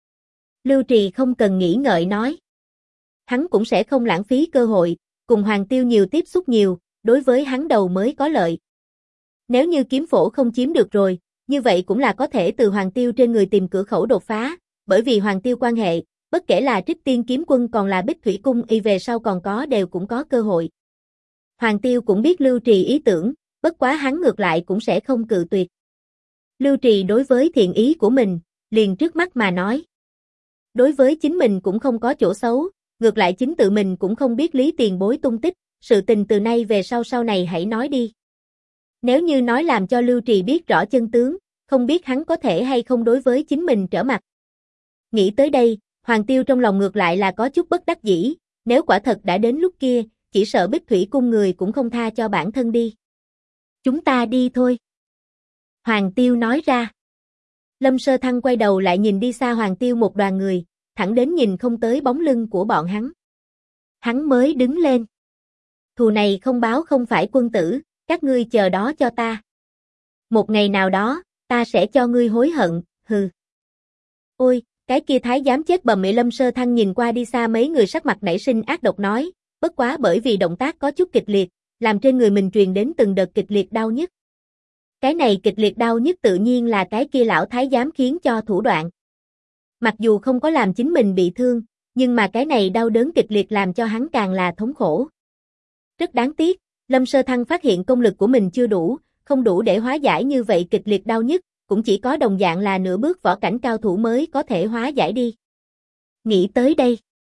Lưu Trì không cần nghĩ ngợi nói. Hắn cũng sẽ không lãng phí cơ hội, cùng Hoàng Tiêu nhiều tiếp xúc nhiều, đối với hắn đầu mới có lợi. Nếu như kiếm phổ không chiếm được rồi, như vậy cũng là có thể từ Hoàng Tiêu trên người tìm cửa khẩu đột phá, bởi vì Hoàng Tiêu quan hệ, bất kể là Trích Tiên kiếm quân còn là Bích Thủy cung y về sau còn có đều cũng có cơ hội. Hoàng Tiêu cũng biết Lưu Trì ý tưởng, bất quá hắn ngược lại cũng sẽ không cự tuyệt. Lưu Trì đối với thiện ý của mình, liền trước mắt mà nói. Đối với chính mình cũng không có chỗ xấu, ngược lại chính tự mình cũng không biết Lý tiền bối tung tích, sự tình từ nay về sau này hãy nói đi. Nếu như nói làm cho Lưu Trì biết rõ chân tướng, không biết hắn có thể hay không đối với chính mình trở mặt. Nghĩ tới đây, Hoàng Tiêu trong lòng ngược lại là có chút bất đắc dĩ, nếu quả thật đã đến lúc kia, chỉ sợ Bích Thủy cung người cũng không tha cho bản thân đi. Chúng ta đi thôi. Hoàng Tiêu nói ra. Lâm Sơ Thăng quay đầu lại nhìn đi xa Hoàng Tiêu một đoàn người, thẳng đến nhìn không tới bóng lưng của bọn hắn. Hắn mới đứng lên. Thù này không báo không phải quân tử, các ngươi chờ đó cho ta. Một ngày nào đó, ta sẽ cho ngươi hối hận, hừ. Ôi, cái kia thái giám chết bầm mẹ. Lâm Sơ Thăng nhìn qua đi xa mấy người sắc mặt nảy sinh ác độc nói, bất quá bởi vì động tác có chút kịch liệt, làm trên người mình truyền đến từng đợt kịch liệt đau nhức. Cái này kịch liệt đau nhức tự nhiên là cái kia lão thái giám khiến cho thủ đoạn. Mặc dù không có làm chính mình bị thương, nhưng mà cái này đau đớn kịch liệt làm cho hắn càng là thống khổ. Rất đáng tiếc, Lâm Sơ Thăng phát hiện công lực của mình chưa đủ, không đủ để hóa giải như vậy kịch liệt đau nhức, cũng chỉ có đồng dạng là nửa bước võ cảnh cao thủ mới có thể hóa giải đi. Nghĩ tới đây,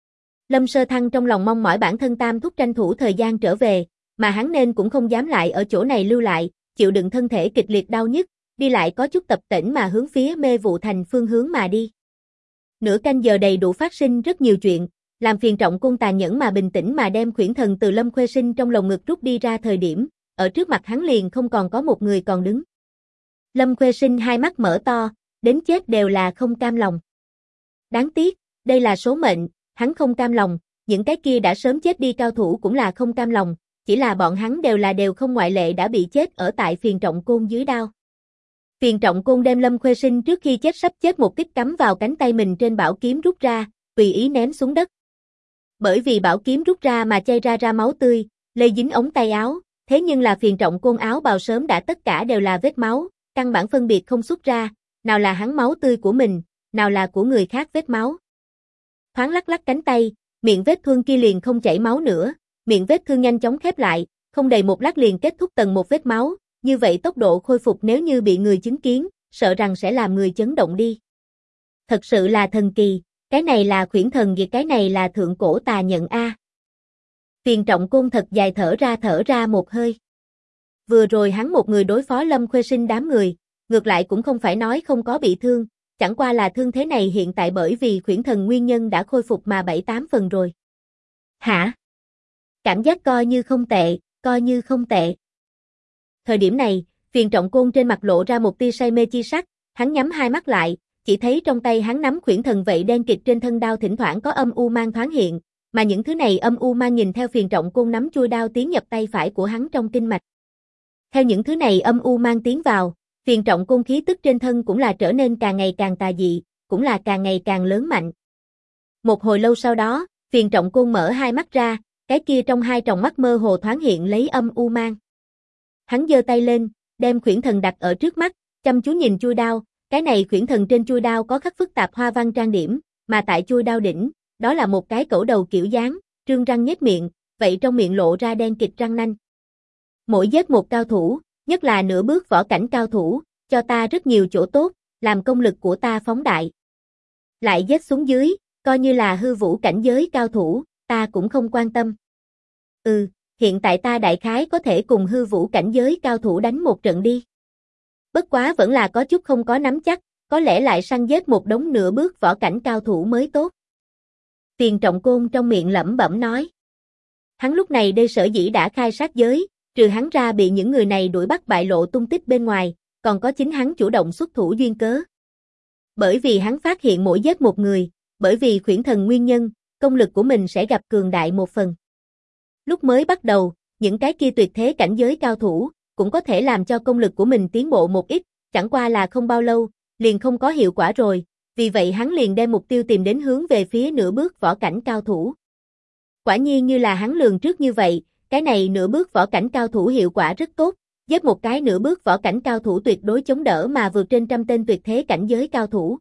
Lâm Sơ Thăng trong lòng mong mỏi bản thân Tam Thúc tranh thủ thời gian trở về, mà hắn nên cũng không dám lại ở chỗ này lưu lại, chịu đựng thân thể kịch liệt đau nhức, đi lại có chút tập tễnh mà hướng phía Mê Vụ Thành phương hướng mà đi. Nửa canh giờ đầy đủ phát sinh rất nhiều chuyện, làm phiền Trọng Cung tàn nhẫn mà bình tĩnh mà đem Khuyển Thần từ Lâm Khuê Sinh trong lồng ngực rút đi ra thời điểm, ở trước mặt hắn liền không còn có một người còn đứng. Lâm Khuê Sinh hai mắt mở to, đến chết đều là không cam lòng. Đáng tiếc, đây là số mệnh, hắn không cam lòng, những cái kia đã sớm chết đi cao thủ cũng là không cam lòng, chỉ là bọn hắn đều không ngoại lệ đã bị chết ở tại Phiền Trọng Côn dưới đao. Phiền Trọng Côn đem Lâm Khuê Sinh trước khi chết sắp chết một kích cắm vào cánh tay mình trên bảo kiếm rút ra, tùy ý ném xuống đất. Bởi vì bảo kiếm rút ra mà chảy ra máu tươi, lây dính ống tay áo, thế nhưng là Phiền Trọng Côn áo bào sớm đã tất cả đều là vết máu, căn bản phân biệt không xuất ra, nào là hắn máu tươi của mình, nào là của người khác vết máu. Thoáng lắc lắc cánh tay, miệng vết thương kia liền không chảy máu nữa, miệng vết thương nhanh chóng khép lại, không đầy một lát liền kết thúc tầng một vết máu, như vậy tốc độ khôi phục nếu như bị người chứng kiến, sợ rằng sẽ làm người chấn động đi. Thật sự là thần kỳ, cái này là Khuyển Thần vì cái này là thượng cổ tà nhận a. Phiền Trọng Côn thật dài thở ra một hơi. Vừa rồi hắn một người đối phó Lâm Khuê Sinh đám người, ngược lại cũng không phải nói không có bị thương, chẳng qua là thương thế này hiện tại bởi vì Khuyển Thần nguyên nhân đã khôi phục mà 7-8 phần rồi. Hả? Cảm giác coi như không tệ. Thời điểm này, Phiền Trọng Côn trên mặt lộ ra một tia say mê chi sắc, hắn nhắm hai mắt lại, chỉ thấy trong tay hắn nắm Khuyển Thần vậy đen kịt trên thân đao thỉnh thoảng có âm u mang thoáng hiện, mà những thứ này âm u mang nhìn theo Phiền Trọng Côn nắm chuôi đao tiến nhập tay phải của hắn trong kinh mạch. Theo những thứ này âm u mang tiến vào, Phiền Trọng Côn khí tức trên thân cũng là trở nên càng ngày càng tà dị, cũng là càng ngày càng lớn mạnh. Một hồi lâu sau đó, Phiền Trọng Côn mở hai mắt ra, cái kia trong hai tròng mắt mơ hồ thoáng hiện lấy âm u mang. Hắn giơ tay lên, đem khuyển thần đặt ở trước mắt, chăm chú nhìn chuôi đao, cái này khuyển thần trên chuôi đao có khắc phức tạp hoa văn trang điểm, mà tại chuôi đao đỉnh, đó là một cái cẩu đầu kiểu dáng, trương răng nhếch miệng, vậy trong miệng lộ ra đen kịt răng nanh. Mỗi giết một cao thủ, nhất là nửa bước võ cảnh cao thủ, cho ta rất nhiều chỗ tốt, làm công lực của ta phóng đại. Lại giết xuống dưới, coi như là hư vũ cảnh giới cao thủ, ta cũng không quan tâm. Hiện tại ta đại khái có thể cùng hư vũ cảnh giới cao thủ đánh một trận đi. Bất quá vẫn là có chút không có nắm chắc, có lẽ lại săn giết một đống nửa bước võ cảnh cao thủ mới tốt. Tiền Trọng Côn trong miệng lẩm bẩm nói. Hắn lúc này đây sở dĩ đã khai sát giới, trừ hắn ra bị những người này đuổi bắt bại lộ tung tích bên ngoài, còn có chính hắn chủ động xuất thủ duyên cớ. Bởi vì hắn phát hiện mỗi giết một người, bởi vì khuyển thần nguyên nhân, công lực của mình sẽ gặp cường đại một phần. Lúc mới bắt đầu, những cái kia tuyệt thế cảnh giới cao thủ, cũng có thể làm cho công lực của mình tiến bộ một ít, chẳng qua là không bao lâu, liền không có hiệu quả rồi, vì vậy hắn liền đem mục tiêu tìm đến hướng về phía nửa bước võ cảnh cao thủ. Quả nhiên như là hắn lường trước như vậy, cái này nửa bước võ cảnh cao thủ hiệu quả rất tốt, giết một cái nửa bước võ cảnh cao thủ tuyệt đối chống đỡ mà vượt trên trăm tên tuyệt thế cảnh giới cao thủ.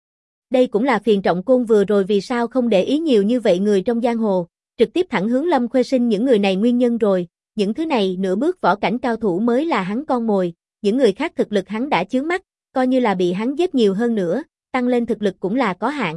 Đây cũng là Phiền Trọng Côn vừa rồi vì sao không để ý nhiều như vậy người trong giang hồ, trực tiếp thẳng hướng Lâm Khuê Sinh những người này nguyên nhân rồi, những thứ này nửa bước võ cảnh cao thủ mới là hắn con mồi, những người khác thực lực hắn đã chướng mắt, coi như là bị hắn giết nhiều hơn nữa, tăng lên thực lực cũng là có hạn.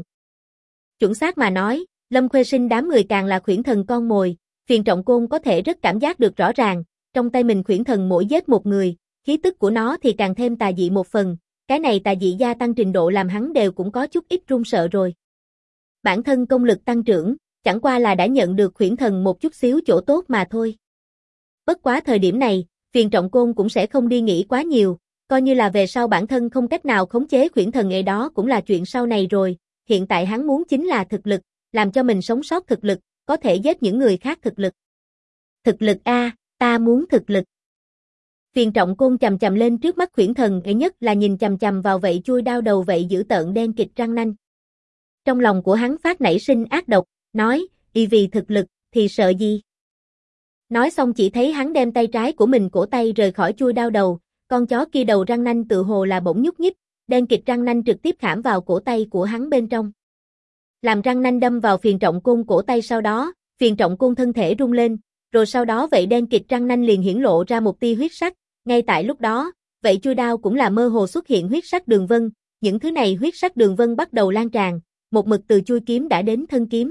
Chuẩn xác mà nói, Lâm Khuê Sinh đám người càng là khuyển thần con mồi, Phiền Trọng Côn có thể rất cảm giác được rõ ràng, trong tay mình khuyển thần mỗi giết một người, khí tức của nó thì càng thêm tà dị một phần, cái này tà dị gia tăng trình độ làm hắn đều cũng có chút ít run sợ rồi. Bản thân công lực tăng trưởng, chẳng qua là đã nhận được khuyển thần một chút xíu chỗ tốt mà thôi. Bất quá thời điểm này, Phiền Trọng Côn cũng sẽ không đi nghĩ quá nhiều, coi như là về sau bản thân không cách nào khống chế khuyển thần ấy đó cũng là chuyện sau này rồi, hiện tại hắn muốn chính là thực lực, làm cho mình sống sót thực lực, có thể giết những người khác thực lực. Thực lực a, ta muốn thực lực. Phiền Trọng Côn chầm chầm lên trước mắt khuyển thần ấy nhất là nhìn chầm chầm vào vậy chui đao đầu vậy dữ tợn đen kịt răng nanh. Trong lòng của hắn phát nảy sinh ác độc, nói, y vì thực lực, thì sợ gì? Nói xong chỉ thấy hắn đem tay trái của mình cổ tay rời khỏi chui đao đầu, con chó kia đầu răng nanh tự hồ là bỗng nhúc nhích, đen kịt răng nanh trực tiếp khảm vào cổ tay của hắn bên trong. Làm răng nanh đâm vào Phiền Trọng Côn cổ tay sau đó, Phiền Trọng Côn thân thể rung lên, rồi sau đó vậy đen kịt răng nanh liền hiển lộ ra một tia huyết sắc, ngay tại lúc đó, vậy chui đao cũng là mơ hồ xuất hiện huyết sắc đường vân, những thứ này huyết sắc đường vân bắt đầu lan tràn, một mực từ chui kiếm đã đến thân kiếm.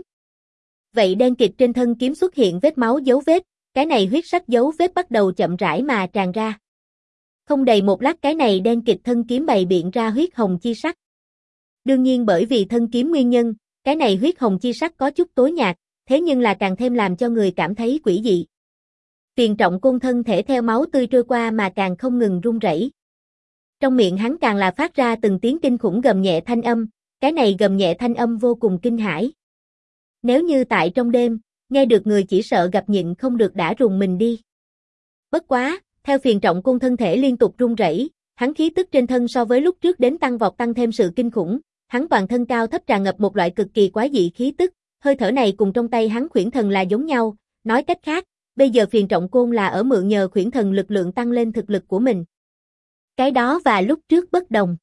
Vậy đen kịt trên thân kiếm xuất hiện vết máu dấu vết, cái này huyết sắc dấu vết bắt đầu chậm rãi mà tràn ra. Không đầy một lát cái này đen kịt thân kiếm bày biện ra huyết hồng chi sắc. Đương nhiên bởi vì thân kiếm nguyên nhân, cái này huyết hồng chi sắc có chút tối nhạt, thế nhưng là càng thêm làm cho người cảm thấy quỷ dị. Phiền Trọng Côn thân thể theo máu tươi trôi qua mà càng không ngừng run rẩy. Trong miệng hắn càng là phát ra từng tiếng kinh khủng gầm nhẹ thanh âm, cái này gầm nhẹ thanh âm vô cùng kinh hãi. Nếu như tại trong đêm, nghe được người chỉ sợ gặp nhịn không được đã rùng mình đi. Bất quá, theo Phiền Trọng Côn thân thể liên tục run rẩy, hắn khí tức trên thân so với lúc trước đến tăng vọt tăng thêm sự kinh khủng, hắn toàn thân cao thấp tràn ngập một loại cực kỳ quái dị khí tức, hơi thở này cùng trong tay hắn khuyển thần là giống nhau, nói cách khác, bây giờ Phiền Trọng Côn là ở mượn nhờ khuyển thần lực lượng tăng lên thực lực của mình. Cái đó và lúc trước bất đồng.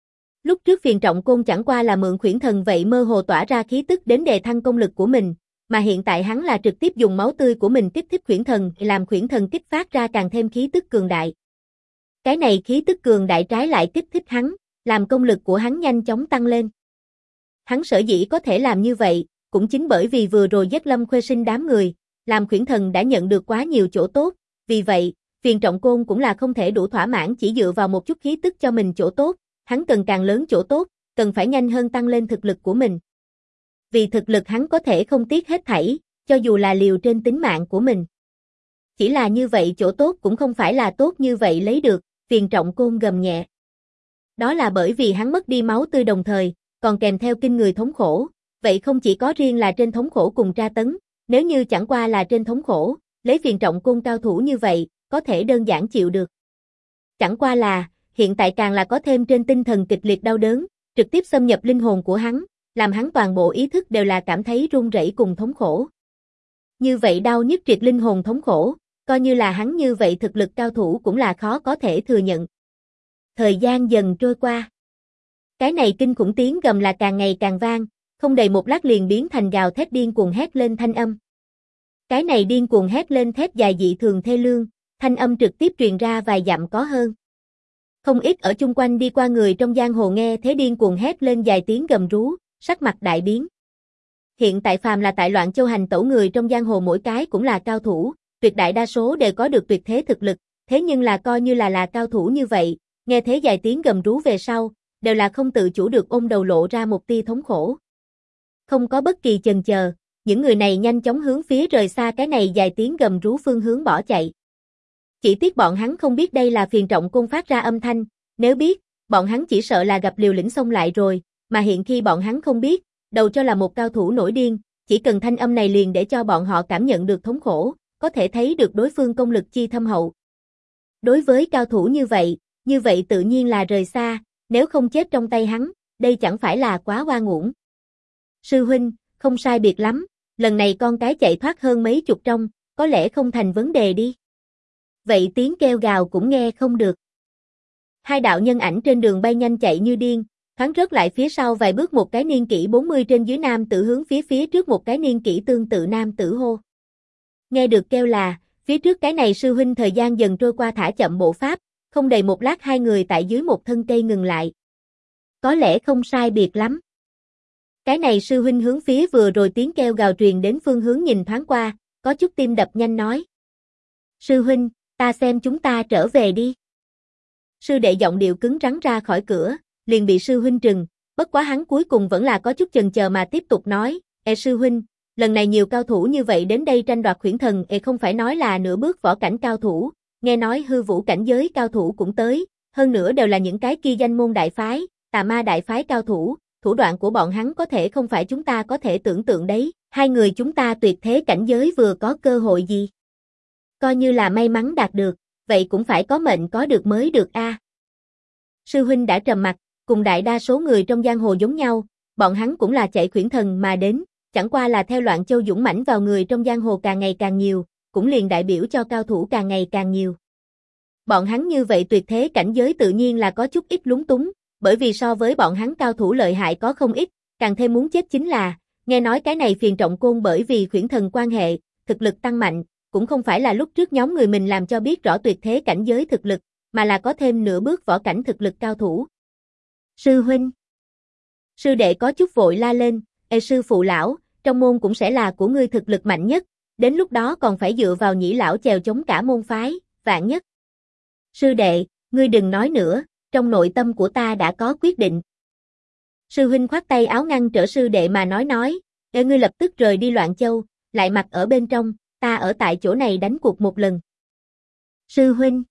Lúc trước Phiền Trọng Côn chẳng qua là mượn khuyển thần vậy mơ hồ tỏa ra khí tức đến đề thăng công lực của mình, mà hiện tại hắn là trực tiếp dùng máu tươi của mình kích thích khuyển thần, làm khuyển thần kích phát ra càng thêm khí tức cường đại. Cái này khí tức cường đại trái lại kích thích hắn, làm công lực của hắn nhanh chóng tăng lên. Hắn sở dĩ có thể làm như vậy, cũng chính bởi vì vừa rồi giết Lâm Khuê Sinh đám người, làm khuyển thần đã nhận được quá nhiều chỗ tốt, vì vậy, Phiền Trọng Côn cũng là không thể đủ thỏa mãn chỉ dựa vào một chút khí tức cho mình chỗ tốt, hắn cần càng lớn chỗ tốt, cần phải nhanh hơn tăng lên thực lực của mình. Vì thực lực hắn có thể không tiếc hết thảy, cho dù là liều trên tính mạng của mình. Chỉ là như vậy chỗ tốt cũng không phải là tốt như vậy lấy được, Phiền Trọng Côn gầm nhẹ. Đó là bởi vì hắn mất đi máu tươi đồng thời, còn kèm theo kinh người thống khổ, vậy không chỉ có riêng là trên thống khổ cùng tra tấn, nếu như chẳng qua là trên thống khổ, lấy Phiền Trọng Côn cao thủ như vậy, có thể đơn giản chịu được. Chẳng qua là, hiện tại càng là có thêm trên tinh thần kịch liệt đau đớn, trực tiếp xâm nhập linh hồn của hắn, làm hắn toàn bộ ý thức đều là cảm thấy run rẩy cùng thống khổ. Như vậy đau nhức triệt linh hồn thống khổ, coi như là hắn như vậy thực lực cao thủ cũng là khó có thể thừa nhận. Thời gian dần trôi qua. Cái này kinh khủng tiếng gầm là càng ngày càng vang, không đầy một lát liền biến thành gào thét điên cuồng hét lên thanh âm. Cái này điên cuồng hét lên thét dài dị thường thê lương, thanh âm trực tiếp truyền ra vài dặm có hơn. Không ít ở chung quanh đi qua người trong giang hồ nghe thế điên cuồng hét lên dài tiếng gầm rú, sắc mặt đại biến. Hiện tại phàm là tại Loạn Châu hành tẩu người trong giang hồ mỗi cái cũng là cao thủ, tuyệt đại đa số đều có được tuyệt thế thực lực, thế nhưng là coi như là cao thủ như vậy, nghe thế dài tiếng gầm rú về sau, đều là không tự chủ được ôm đầu lộ ra một tia thống khổ. Không có bất kỳ chần chờ, những người này nhanh chóng hướng phía rời xa cái này dài tiếng gầm rú phương hướng bỏ chạy. Chỉ tiếc bọn hắn không biết đây là Phiền Trọng Côn phát ra âm thanh, nếu biết, bọn hắn chỉ sợ là gặp liều lĩnh xông lại rồi, mà hiện khi bọn hắn không biết, đầu cho là một cao thủ nổi điên, chỉ cần thanh âm này liền để cho bọn họ cảm nhận được thống khổ, có thể thấy được đối phương công lực chi thâm hậu. Đối với cao thủ như vậy tự nhiên là rời xa, nếu không chết trong tay hắn, đây chẳng phải là quá oan uổng. Sư huynh, không sai biệt lắm, lần này con cái chạy thoát hơn mấy chục trong, có lẽ không thành vấn đề đi. Vậy tiếng kêu gào cũng nghe không được. Hai đạo nhân ảnh trên đường bay nhanh chạy như điên, thoáng rớt lại phía sau vài bước một cái niên kỷ 40 trên dưới nam tử hướng phía trước một cái niên kỷ tương tự nam tử hô. Nghe được kêu là, phía trước cái này sư huynh thời gian dần trôi qua thả chậm bộ pháp, không đầy một lát hai người tại dưới một thân cây ngừng lại. Có lẽ không sai biệt lắm. Cái này sư huynh hướng phía vừa rồi tiếng kêu gào truyền đến phương hướng nhìn thoáng qua, có chút tim đập nhanh nói. Sư huynh, ta xem chúng ta trở về đi. Sư đệ giọng điệu cứng rắn ra khỏi cửa, liền bị sư huynh trừng, bất quá hắn cuối cùng vẫn là có chút chần chờ mà tiếp tục nói, sư huynh, lần này nhiều cao thủ như vậy đến đây tranh đoạt khuyển thần, không phải nói là nửa bước võ cảnh cao thủ, nghe nói hư vũ cảnh giới cao thủ cũng tới, hơn nữa đều là những cái kia danh môn đại phái, tà ma đại phái cao thủ, thủ đoạn của bọn hắn có thể không phải chúng ta có thể tưởng tượng đấy, hai người chúng ta tuyệt thế cảnh giới vừa có cơ hội gì. Coi như là may mắn đạt được, vậy cũng phải có mệnh có được mới được a. Sư huynh đã trầm mặt, cùng đại đa số người trong giang hồ giống nhau, bọn hắn cũng là chạy khuyển thần mà đến, chẳng qua là theo Loạn Châu dũng mãnh vào người trong giang hồ càng ngày càng nhiều, cũng liền đại biểu cho cao thủ càng ngày càng nhiều. Bọn hắn như vậy tuyệt thế cảnh giới tự nhiên là có chút ít lúng túng, bởi vì so với bọn hắn cao thủ lợi hại có không ít, càng thêm muốn chết chính là, nghe nói cái này Phiền Trọng Côn bởi vì khuyển thần quan hệ, thực lực tăng mạnh, cũng không phải là lúc trước nhóm người mình làm cho biết rõ tuyệt thế cảnh giới thực lực, mà là có thêm nửa bước võ cảnh thực lực cao thủ. Sư huynh. Sư đệ có chút vội la lên, sư phụ lão, trong môn cũng sẽ là của ngươi thực lực mạnh nhất, đến lúc đó còn phải dựa vào Nhĩ lão chèo chống cả môn phái, vạn nhất. Sư đệ, ngươi đừng nói nữa, trong nội tâm của ta đã có quyết định. Sư huynh khoát tay áo ngăn trở sư đệ mà nói, ngươi lập tức rời đi Loạn Châu, lại mặc ở bên trong, ta ở tại chỗ này đánh cuộc một lần. Sư huynh.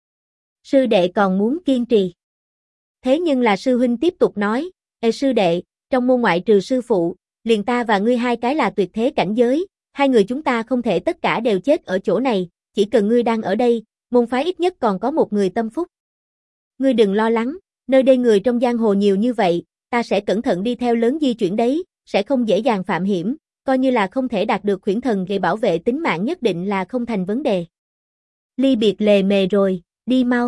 Sư đệ còn muốn kiên trì. Thế nhưng là sư huynh tiếp tục nói, sư đệ, trong môn ngoại trừ sư phụ, liền ta và ngươi hai cái là tuyệt thế cảnh giới, hai người chúng ta không thể tất cả đều chết ở chỗ này, chỉ cần ngươi đang ở đây, môn phái ít nhất còn có một người tâm phúc. Ngươi đừng lo lắng, nơi đây người trong giang hồ nhiều như vậy, ta sẽ cẩn thận đi theo lớn di chuyển đấy, sẽ không dễ dàng phạm hiểm, coi như là không thể đạt được khuyển thần gây bảo vệ tính mạng nhất định là không thành vấn đề. Ly biệt lề mề rồi, đi mau.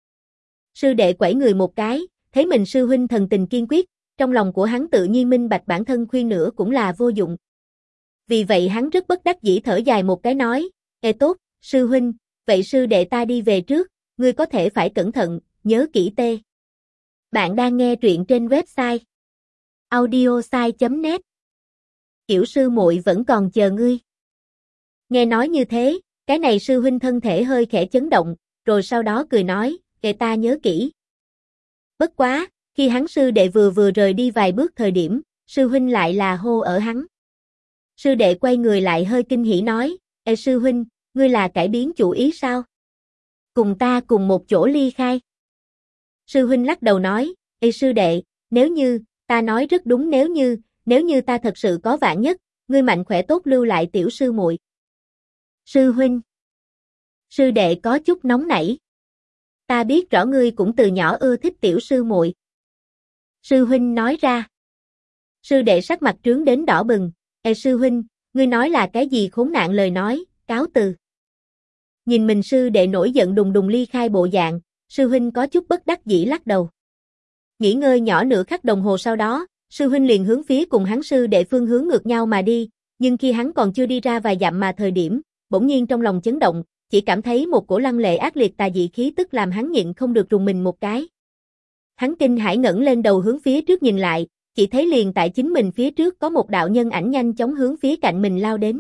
Sư đệ quẩy người một cái, thấy mình sư huynh thần tình kiên quyết, trong lòng của hắn tự nhiên minh bạch bản thân khuyên nữa cũng là vô dụng. Vì vậy hắn rất bất đắc dĩ thở dài một cái nói, tốt, sư huynh, vậy sư đệ ta đi về trước, ngươi có thể phải cẩn thận, nhớ kỹ tê. Bạn đang nghe truyện trên website audiosai.net. Kiểu sư muội vẫn còn chờ ngươi. Nghe nói như thế, cái này sư huynh thân thể hơi khẽ chấn động, rồi sau đó cười nói, ta nhớ kỹ. Bất quá, khi hắn sư đệ vừa rời đi vài bước thời điểm, sư huynh lại là hô ở hắn. Sư đệ quay người lại hơi kinh hỉ nói, sư huynh, ngươi là cải biến chủ ý sao? Cùng ta cùng một chỗ ly khai. Sư huynh lắc đầu nói, sư đệ, nếu như, ta nói rất đúng nếu như ta thật sự có vạn nhất, ngươi mạnh khỏe tốt lưu lại tiểu sư muội. Sư huynh. Sư đệ có chút nóng nảy. Ta biết rõ ngươi cũng từ nhỏ ưa thích tiểu sư muội. Sư huynh nói ra. Sư đệ sắc mặt trướng đến đỏ bừng, sư huynh, Ngươi nói là cái gì khốn nạn lời nói, cáo từ. Nhìn mình sư đệ nổi giận đùng đùng ly khai bộ dạng, sư huynh có chút bất đắc dĩ lắc đầu. Nghỉ ngơi nhỏ nửa khắc đồng hồ sau đó, sư huynh liền hướng phía cùng hắn sư đệ phương hướng ngược nhau mà đi, nhưng khi hắn còn chưa đi ra vài dặm mà thời điểm, bỗng nhiên trong lòng chấn động, chỉ cảm thấy một cổ lăng lệ ác liệt tà dị khí tức làm hắn nhịn không được rùng mình một cái. Hắn kinh hãi ngẩng lên đầu hướng phía trước nhìn lại, chỉ thấy liền tại chính mình phía trước có một đạo nhân ảnh nhanh chóng hướng phía cạnh mình lao đến.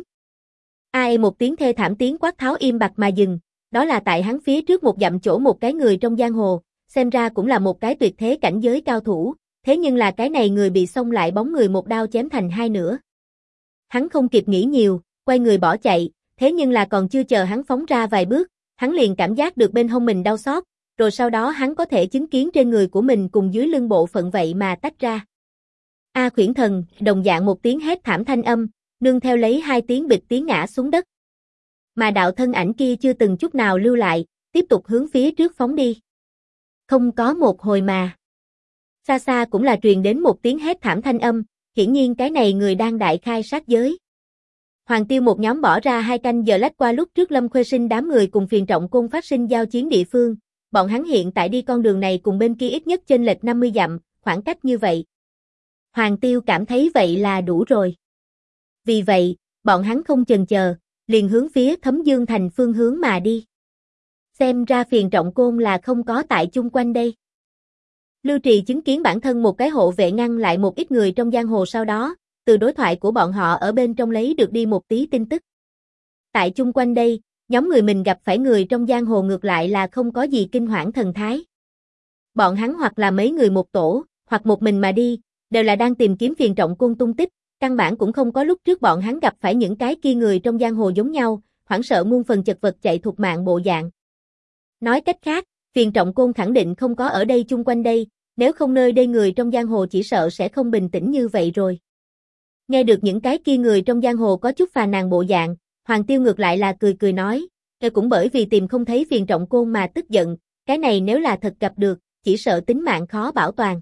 Ai một tiếng thê thảm tiếng quát tháo im bặt mà dừng, đó là tại hắn phía trước một dặm chỗ một cái người trong giang hồ, xem ra cũng là một cái tuyệt thế cảnh giới cao thủ, thế nhưng là cái này người bị xông lại bóng người một đao chém thành hai nửa. Hắn không kịp nghĩ nhiều, quay người bỏ chạy, thế nhưng là còn chưa chờ hắn phóng ra vài bước, hắn liền cảm giác được bên hông mình đau xót, rồi sau đó hắn có thể chứng kiến trên người của mình cùng dưới lưng bộ phận vậy mà tách ra. A Khuyển Thần, đồng dạng một tiếng hét thảm thanh âm, nương theo lấy hai tiếng bịch tiếng ngã xuống đất. Mà đạo thân ảnh kia chưa từng chút nào lưu lại, tiếp tục hướng phía trước phóng đi. Không có một hồi mà. Xa xa cũng là truyền đến một tiếng hét thảm thanh âm, hiển nhiên cái này người đang đại khai sát giới. Hoàng Tiêu một nhóm bỏ ra 2 canh giờ lách qua lúc trước Lâm Khuê Sinh đám người cùng Phiền Trọng Côn phát sinh giao chiến địa phương, bọn hắn hiện tại đi con đường này cùng bên kia ít nhất chênh lệch 50 dặm, khoảng cách như vậy. Hoàng Tiêu cảm thấy vậy là đủ rồi. Vì vậy, bọn hắn không chần chờ, liền hướng phía Thấm Dương Thành phương hướng mà đi. Xem ra Phiền Trọng Côn là không có tại chung quanh đây. Lưu Trì chứng kiến bản thân một cái hộ vệ ngăn lại một ít người trong giang hồ sau đó, từ đối thoại của bọn họ ở bên trong lấy được đi một tí tin tức. Tại chung quanh đây, nhóm người mình gặp phải người trong giang hồ ngược lại là không có gì kinh hoảng thần thái. Bọn hắn hoặc là mấy người một tổ, hoặc một mình mà đi, đều là đang tìm kiếm Phiền Trọng Côn tung tích, căn bản cũng không có lúc trước bọn hắn gặp phải những cái kia người trong giang hồ giống nhau, hoảng sợ muôn phần chật vật chạy thục mạng bộ dạng. Nói cách khác, Phiền Trọng Côn khẳng định không có ở đây chung quanh đây, nếu không nơi đây người trong giang hồ chỉ sợ sẽ không bình tĩnh như vậy rồi. Nghe được những cái kia người trong giang hồ có chút phàn nàn bộ dạng, Hoàng Tiêu ngược lại là cười cười nói, cũng bởi vì tìm không thấy Phiền Trọng Côn mà tức giận, cái này nếu là thật gặp được, chỉ sợ tính mạng khó bảo toàn.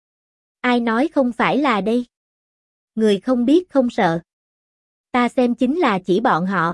Ai nói không phải là đây? Người không biết không sợ. Ta xem chính là chỉ bọn họ.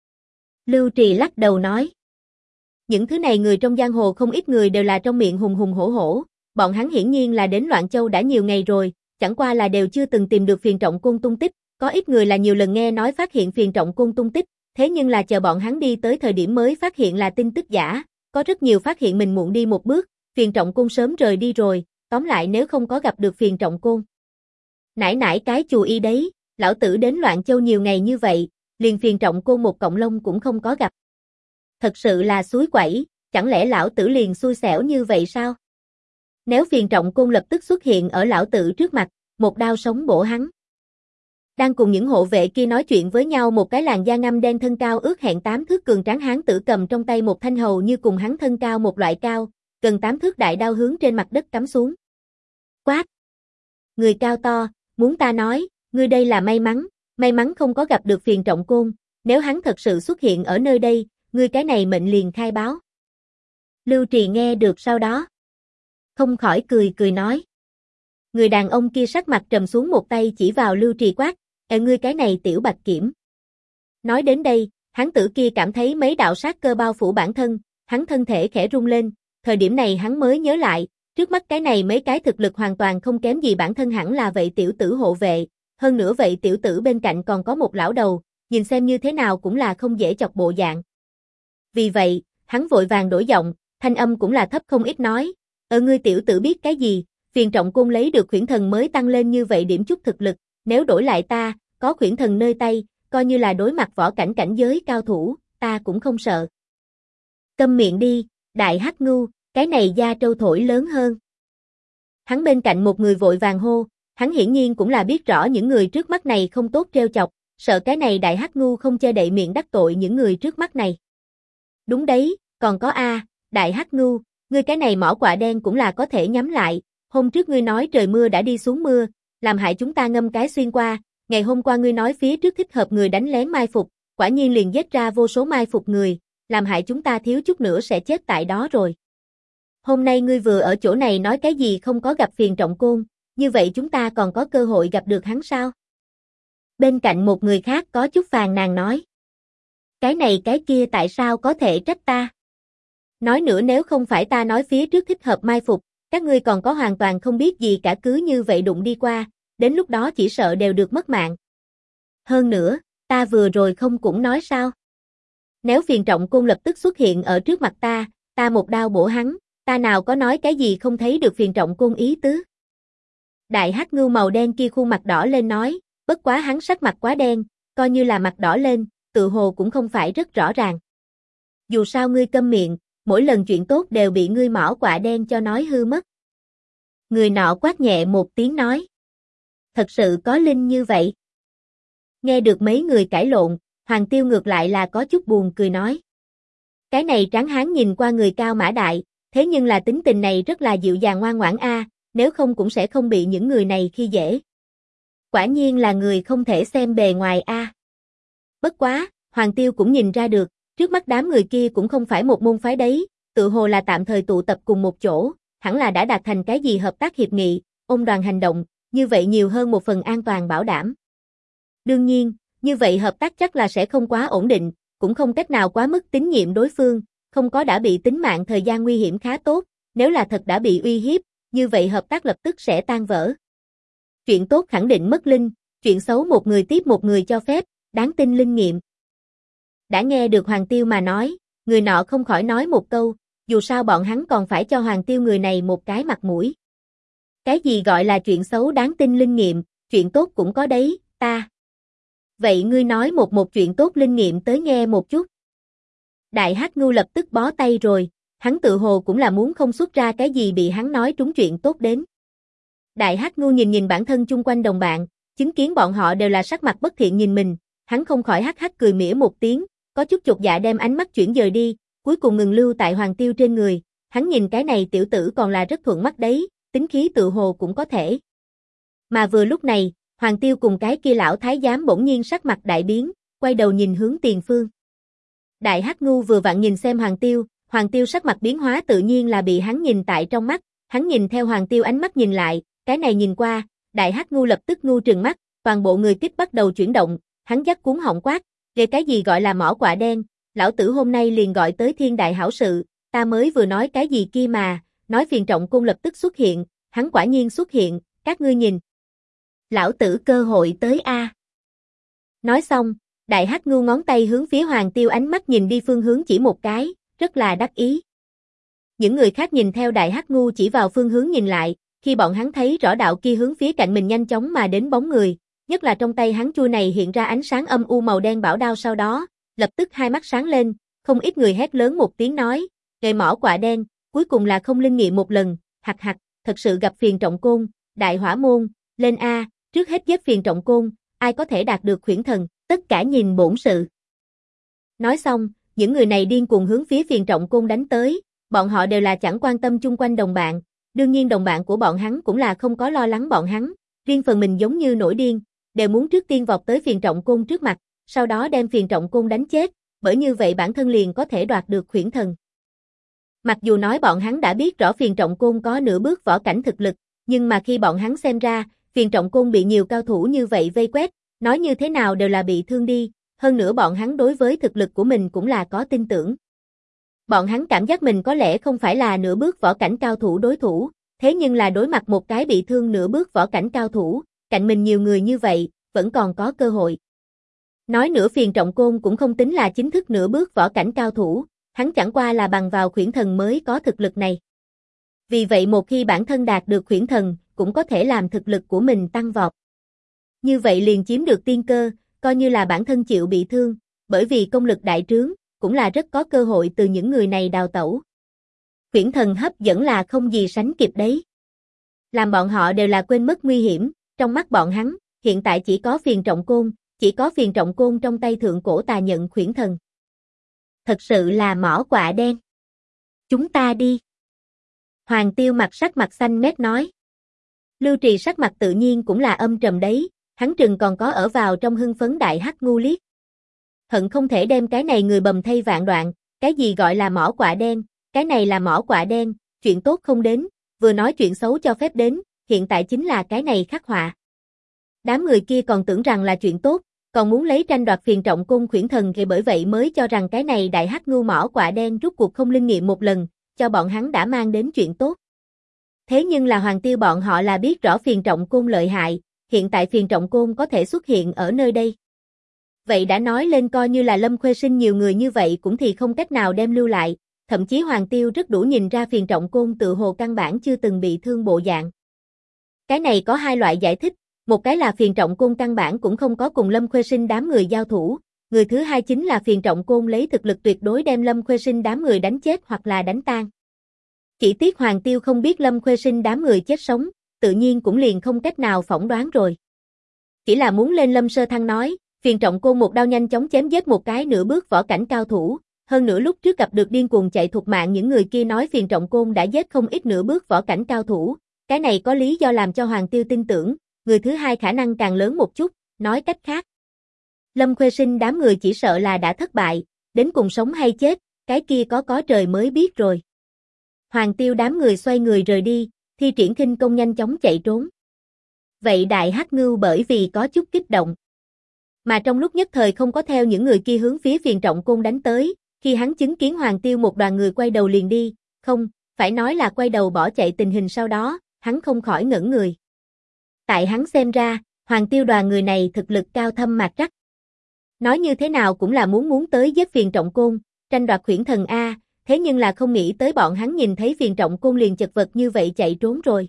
Lưu Trì lắc đầu nói. Những thứ này người trong giang hồ không ít người đều là trong miệng hùng hùng hổ hổ, bọn hắn hiển nhiên là đến Loạn Châu đã nhiều ngày rồi, chẳng qua là đều chưa từng tìm được Phiền Trọng Côn tung tích, có ít người là nhiều lần nghe nói phát hiện Phiền Trọng Côn tung tích, thế nhưng là chờ bọn hắn đi tới thời điểm mới phát hiện là tin tức giả, có rất nhiều phát hiện mình muộn đi một bước, Phiền Trọng Côn sớm rời đi rồi, tóm lại nếu không có gặp được Phiền Trọng Côn. Nãy nãy cái chù y đấy, lão tử đến Loạn Châu nhiều ngày như vậy, liền Phiền Trọng Côn một cọng lông cũng không có gặp. Thật sự là xúi quẩy, chẳng lẽ lão tử liền xui xẻo như vậy sao? Nếu Phiền Trọng Côn lập tức xuất hiện ở lão tử trước mặt, một đao sống bổ hắn. Đang cùng những hộ vệ kia nói chuyện với nhau một cái làn da ngăm đen thân cao ước hẹn 8 thước cường tráng hán tử cầm trong tay một thanh hầu như cùng hắn thân cao một loại cao, gần 8 thước đại đao hướng trên mặt đất cắm xuống. Quát! Người cao to, muốn ta nói, ngươi đây là may mắn không có gặp được Phiền Trọng Côn, nếu hắn thật sự xuất hiện ở nơi đây, ngươi cái này mệnh liền khai báo. Lưu Trì nghe được sau đó, không khỏi cười cười nói. Người đàn ông kia sắc mặt trầm xuống một tay chỉ vào Lưu Trì quát, ngươi cái này tiểu bạch kiểm. Nói đến đây, hắn tử kia cảm thấy mấy đạo sát cơ bao phủ bản thân, hắn thân thể khẽ rung lên, thời điểm này hắn mới nhớ lại, trước mắt cái này mấy cái thực lực hoàn toàn không kém gì bản thân hẳn là vậy tiểu tử hộ vệ, hơn nữa vậy tiểu tử bên cạnh còn có một lão đầu, nhìn xem như thế nào cũng là không dễ chọc bộ dạng. Vì vậy, hắn vội vàng đổi giọng, thanh âm cũng là thấp không ít nói, ngươi tiểu tử biết cái gì, Phiền Trọng Côn lấy được Khuyển Thần mới tăng lên như vậy điểm chút thực lực, nếu đổi lại ta, có Khuyển Thần nơi tay, coi như là đối mặt võ cảnh cảnh giới cao thủ, ta cũng không sợ. Câm miệng đi, đại hắc ngu, cái này da trâu thổi lớn hơn. Hắn bên cạnh một người vội vàng hô, hắn hiển nhiên cũng là biết rõ những người trước mắt này không tốt trêu chọc, sợ cái này đại hắc ngu không che đậy miệng đắc tội những người trước mắt này. Đúng đấy, còn có đại hắc ngu, ngươi cái này mỏ quạ đen cũng là có thể nhắm lại, hôm trước ngươi nói trời mưa đã đi xuống mưa, làm hại chúng ta ngâm cái xuyên qua, ngày hôm qua ngươi nói phía trước thích hợp người đánh lén mai phục, quả nhiên liền giết ra vô số mai phục người, làm hại chúng ta thiếu chút nữa sẽ chết tại đó rồi. Hôm nay ngươi vừa ở chỗ này nói cái gì không có gặp Phiền Trọng Côn, như vậy chúng ta còn có cơ hội gặp được hắn sao? Bên cạnh một người khác có chút phàn nàn nói. Cái này cái kia tại sao có thể trách ta? Nói nữa nếu không phải ta nói phía trước thích hợp mai phục, các ngươi còn có hoàn toàn không biết gì cả cứ như vậy đụng đi qua, đến lúc đó chỉ sợ đều được mất mạng. Hơn nữa, ta vừa rồi không cũng nói sao? Nếu Phiền Trọng Côn lập tức xuất hiện ở trước mặt ta một đao bổ hắn, ta nào có nói cái gì không thấy được Phiền Trọng Côn ý tứ. Đại hắc ngưu màu đen kia khuôn mặt đỏ lên nói, bất quá hắn sắc mặt quá đen, coi như là mặt đỏ lên, tự hồ cũng không phải rất rõ ràng. Dù sao ngươi câm miệng, mỗi lần chuyện tốt đều bị ngươi mỏ quạ đen cho nói hư mất. Người nọ quát nhẹ một tiếng nói. Thật sự có linh như vậy. Nghe được mấy người cãi lộn, Hoàng Tiêu ngược lại là có chút buồn cười nói. Cái này tráng hán nhìn qua người cao mã đại, thế nhưng là tính tình này rất là dịu dàng ngoan ngoãn a, nếu không cũng sẽ không bị những người này khi dễ. Quả nhiên là người không thể xem bề ngoài a. Bất quá, Hoàng Tiêu cũng nhìn ra được, trước mắt đám người kia cũng không phải một môn phái đấy, tự hồ là tạm thời tụ tập cùng một chỗ, hẳn là đã đạt thành cái gì hợp tác hiệp nghị, ôm đoàn hành động, như vậy nhiều hơn một phần an toàn bảo đảm. Đương nhiên, như vậy hợp tác chắc là sẽ không quá ổn định, cũng không cách nào quá mức tín nhiệm đối phương, không có đã bị tính mạng thời gian nguy hiểm khá tốt, nếu là thật đã bị uy hiếp, như vậy hợp tác lập tức sẽ tan vỡ. Chuyện tốt khẳng định mất linh, chuyện xấu một người tiếp một người cho phép, đáng tin linh nghiệm. Đã nghe được Hoàng Tiêu mà nói, người nọ không khỏi nói một câu, dù sao bọn hắn còn phải cho Hoàng Tiêu người này một cái mặt mũi. Cái gì gọi là chuyện xấu đáng tin linh nghiệm, chuyện tốt cũng có đấy, ta. Vậy ngươi nói một chuyện tốt linh nghiệm tới nghe một chút. Đại Hắc Ngưu lập tức bó tay rồi, hắn tự hồ cũng là muốn không xuất ra cái gì bị hắn nói trúng chuyện tốt đến. Đại Hắc Ngưu nhìn bản thân chung quanh đồng bạn, chứng kiến bọn họ đều là sắc mặt bất thiện nhìn mình, hắn không khỏi hắc hắc cười mỉa một tiếng, có chút chột dạ đem ánh mắt chuyển dời đi, cuối cùng ngừng lưu tại Hoàng Tiêu trên người, hắn nhìn cái này tiểu tử còn là rất thuận mắt đấy, tính khí tự hồ cũng có thể. Mà vừa lúc này, Hoàng Tiêu cùng cái kia lão thái giám bỗng nhiên sắc mặt đại biến, quay đầu nhìn hướng tiền phương. Đại Hắc Ngưu vừa vặn nhìn xem Hoàng Tiêu sắc mặt biến hóa tự nhiên là bị hắn nhìn tại trong mắt, hắn nhìn theo Hoàng Tiêu ánh mắt nhìn lại, cái này nhìn qua, Đại Hắc Ngưu lập tức ngu trừng mắt, toàn bộ người tiếp bắt đầu chuyển động, hắn dắt cuốn họng quát, về cái gì gọi là mỏ quạ đen, lão tử hôm nay liền gọi tới thiên đại hảo sự, ta mới vừa nói cái gì kia mà, nói Phiền Trọng Côn lập tức xuất hiện, hắn quả nhiên xuất hiện, các ngươi nhìn. Lão tử cơ hội tới a. Nói xong, Đại Hắc Ngưu ngón tay hướng phía Hoàng Tiêu ánh mắt nhìn đi phương hướng chỉ một cái, rất là đắc ý. Những người khác nhìn theo Đại Hắc Ngưu chỉ vào phương hướng nhìn lại, khi bọn hắn thấy rõ đạo kia hướng phía cạnh mình nhanh chóng mà đến bóng người, nhất là trong tay hắn chuôi này hiện ra ánh sáng âm u màu đen bảo đao sau đó, lập tức hai mắt sáng lên, không ít người hét lớn một tiếng nói, nghề mỏ quạ đen, cuối cùng là không linh nghiệm một lần, hặc hặc, thật sự gặp Phiền Trọng Côn, Đại Hỏa Môn, lên a, trước hết giết Phiền Trọng Côn, ai có thể đạt được Khuyển Thần, tất cả nhìn bổn sự. Nói xong, những người này điên cuồng hướng phía Phiền Trọng Côn đánh tới, bọn họ đều là chẳng quan tâm chung quanh đồng bạn, đương nhiên đồng bạn của bọn hắn cũng là không có lo lắng bọn hắn, riêng phần mình giống như nổi điên, đều muốn trước tiên vọt tới Phiền Trọng Côn trước mặt, sau đó đem Phiền Trọng Côn đánh chết, bởi như vậy bản thân liền có thể đoạt được Khuyển Thần. Mặc dù nói bọn hắn đã biết rõ Phiền Trọng Côn có nửa bước võ cảnh thực lực, nhưng mà khi bọn hắn xem ra, Phiền Trọng Côn bị nhiều cao thủ như vậy vây quét, nói như thế nào đều là bị thương đi, hơn nữa bọn hắn đối với thực lực của mình cũng là có tin tưởng. Bọn hắn cảm giác mình có lẽ không phải là nửa bước võ cảnh cao thủ đối thủ, thế nhưng là đối mặt một cái bị thương nửa bước võ cảnh cao thủ, cạnh mình nhiều người như vậy, vẫn còn có cơ hội. Nói nữa Phiền Trọng Côn cũng không tính là chính thức nửa bước võ cảnh cao thủ, hắn chẳng qua là bằng vào Khuyển Thần mới có thực lực này. Vì vậy một khi bản thân đạt được Khuyển Thần, cũng có thể làm thực lực của mình tăng vọt. Như vậy liền chiếm được tiên cơ, coi như là bản thân chịu bị thương, bởi vì công lực đại trướng, cũng là rất có cơ hội từ những người này đào tẩu. Khuyển Thần hấp dẫn là không gì sánh kịp đấy. Làm bọn họ đều là quên mất nguy hiểm, trong mắt bọn hắn, hiện tại chỉ có Phiền Trọng Côn trong tay thượng cổ tà nhận Khuyển Thần. Thật sự là mỏ quạ đen. Chúng ta đi. Hoàng Tiêu sắc mặt xanh mét nói. Lưu Trì sắc mặt tự nhiên cũng là âm trầm đấy, hắn trừng còn có ở vào trong hưng phấn Đại Hắc Ngưu liếc. Hận không thể đem cái này người bầm thây vạn đoạn, cái gì gọi là mỏ quạ đen, cái này là mỏ quạ đen, chuyện tốt không đến, vừa nói chuyện xấu cho phép đến, hiện tại chính là cái này khắc họa. Đám người kia còn tưởng rằng là chuyện tốt, còn muốn lấy tranh đoạt Phiền Trọng Côn Khuyển Thần thì bởi vậy mới cho rằng cái này đại hắc ngưu mỏ quạ đen rút cuộc không linh nghiệm một lần, cho bọn hắn đã mang đến chuyện tốt. Thế nhưng là Hoàng Tiêu bọn họ là biết rõ Phiền Trọng Côn lợi hại, hiện tại Phiền Trọng Côn có thể xuất hiện ở nơi đây. Vậy đã nói lên coi như là Lâm Khuê Sinh nhiều người như vậy cũng thì không cách nào đem lưu lại, thậm chí Hoàng Tiêu rất đủ nhìn ra Phiền Trọng Côn tự hồ căn bản chưa từng bị thương bộ dạng. Cái này có hai loại giải thích, một cái là Phiền Trọng Côn căn bản cũng không có cùng Lâm Khuê Sinh đám người giao thủ, người thứ hai chính là Phiền Trọng Côn lấy thực lực tuyệt đối đem Lâm Khuê Sinh đám người đánh chết hoặc là đánh tan. Chỉ tiếc Hoàng Tiêu không biết Lâm Khuê Sinh đám người chết sống, tự nhiên cũng liền không cách nào phỏng đoán rồi. Chỉ là muốn lên Lâm Sơ Thăng nói, Phiền Trọng Côn một đao nhanh chóng chém giết một cái nửa bước võ cảnh cao thủ, hơn nữa lúc trước gặp được điên cuồng chạy thục mạng những người kia nói Phiền Trọng Côn đã giết không ít nửa bước võ cảnh cao thủ, cái này có lý do làm cho Hoàng Tiêu tin tưởng, người thứ hai khả năng càng lớn một chút, nói cách khác. Lâm Khuê Sinh đám người chỉ sợ là đã thất bại, đến cùng sống hay chết, cái kia có trời mới biết rồi. Hoàng Tiêu đám người xoay người rời đi, thi triển khinh công nhanh chóng chạy trốn. Vậy đại hắc ngưu bởi vì có chút kích động, mà trong lúc nhất thời không có theo những người kia hướng phía Phiền Trọng Côn đánh tới, khi hắn chứng kiến Hoàng Tiêu một đoàn người quay đầu liền đi, không, phải nói là quay đầu bỏ chạy tình hình sau đó, hắn không khỏi ngẩn người. Tại hắn xem ra, Hoàng Tiêu đoàn người này thực lực cao thâm mạc trắc. Nói như thế nào cũng là muốn tới giết Phiền Trọng Côn, tranh đoạt Khuyển Thần A, thế nhưng là không nghĩ tới bọn hắn nhìn thấy Phiền Trọng Côn liền chật vật như vậy chạy trốn rồi.